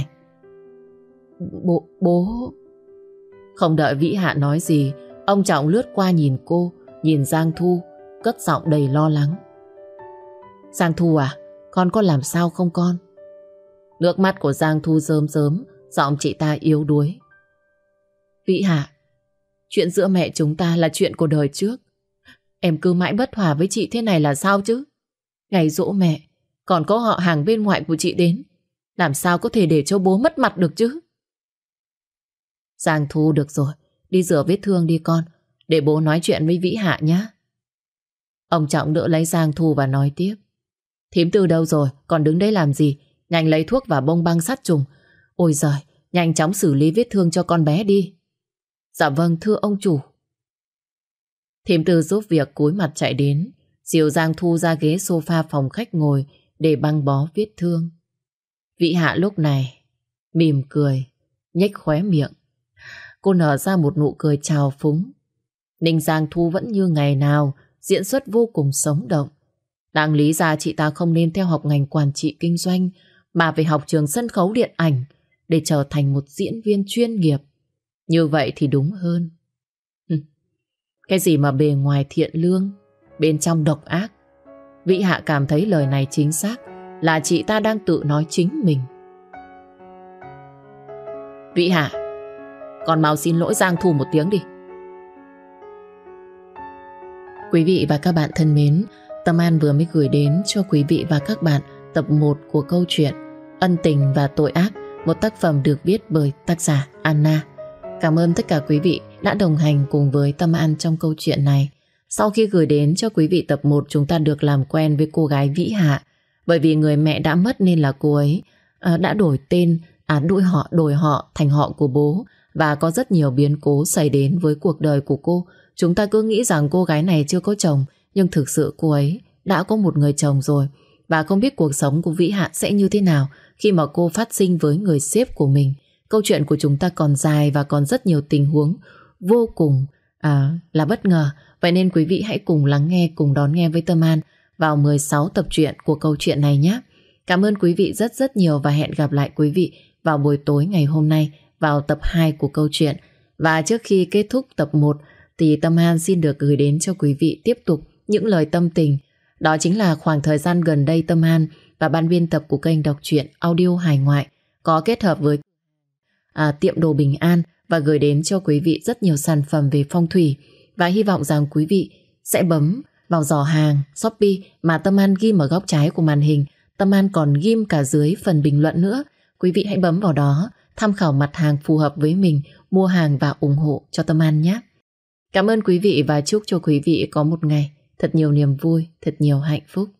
Bố... Không đợi Vĩ Hạ nói gì, ông Trọng lướt qua nhìn cô, nhìn Giang Thu, cất giọng đầy lo lắng. Giang Thu à, con có làm sao không con? Nước mắt của Giang Thu rơm rớm, giọng chị ta yếu đuối. Vĩ Hạ, chuyện giữa mẹ chúng ta là chuyện của đời trước. Em cứ mãi bất hòa với chị thế này là sao chứ? Ngày giỗ mẹ, còn có họ hàng bên ngoại của chị đến, làm sao có thể để cho bố mất mặt được chứ? Giang Thu, được rồi, đi rửa vết thương đi con, để bố nói chuyện với Vĩ Hạ nhé. Ông Trọng đỡ lấy Giang Thu và nói tiếp. Thím Tư đâu rồi? Còn đứng đấy làm gì? Nhanh lấy thuốc và bông băng sát trùng. Ôi giời, nhanh chóng xử lý vết thương cho con bé đi. Dạ vâng thưa ông chủ. Thím Tư giúp việc cúi mặt chạy đến, dìu Giang Thu ra ghế sofa phòng khách ngồi để băng bó vết thương. Vĩ Hạ lúc này mỉm cười, nhếch khóe miệng. Cô nở ra một nụ cười trào phúng. Ninh Giang Thu vẫn như ngày nào, diễn xuất vô cùng sống động. Đáng lý ra chị ta không nên theo học ngành quản trị kinh doanh, mà phải học trường sân khấu điện ảnh để trở thành một diễn viên chuyên nghiệp. Như vậy thì đúng hơn. Cái gì mà bề ngoài thiện lương, bên trong độc ác. Vĩ Hạ cảm thấy lời này chính xác, là chị ta đang tự nói chính mình. Vĩ Hạ, con mau xin lỗi Giang Thu một tiếng đi. Quý vị và các bạn thân mến, Tâm An vừa mới gửi đến cho quý vị và các bạn tập 1 của câu chuyện Ân Tình và Tội Ác, một tác phẩm được viết bởi tác giả Anna. Cảm ơn tất cả quý vị đã đồng hành cùng với Tâm An trong câu chuyện này. Sau khi gửi đến cho quý vị tập 1, chúng ta được làm quen với cô gái Vĩ Hạ. Bởi vì người mẹ đã mất nên là cô ấy đã đổi tên, đổi họ thành họ của bố. Và có rất nhiều biến cố xảy đến với cuộc đời của cô. Chúng ta cứ nghĩ rằng cô gái này chưa có chồng, nhưng thực sự cô ấy đã có một người chồng rồi. Và không biết cuộc sống của Vĩ Hạ sẽ như thế nào khi mà cô phát sinh với người sếp của mình. Câu chuyện của chúng ta còn dài và còn rất nhiều tình huống vô cùng là bất ngờ. Vậy nên quý vị hãy cùng lắng nghe, cùng đón nghe với Tâm An vào 16 tập truyện của câu chuyện này nhé. Cảm ơn quý vị rất rất nhiều và hẹn gặp lại quý vị vào buổi tối ngày hôm nay vào tập 2 của câu chuyện. Và trước khi kết thúc tập 1 thì Tâm An xin được gửi đến cho quý vị tiếp tục những lời tâm tình. Đó chính là khoảng thời gian gần đây Tâm An và ban biên tập của kênh đọc truyện audio hài ngoại có kết hợp với tiệm đồ Bình An và gửi đến cho quý vị rất nhiều sản phẩm về phong thủy. Và hy vọng rằng quý vị sẽ bấm vào giỏ hàng Shopee mà Tâm An ghim ở góc trái của màn hình. Tâm An còn ghim cả dưới phần bình luận nữa. Quý vị hãy bấm vào đó, tham khảo mặt hàng phù hợp với mình, mua hàng và ủng hộ cho Tâm An nhé. Cảm ơn quý vị và chúc cho quý vị có một ngày thật nhiều niềm vui, thật nhiều hạnh phúc.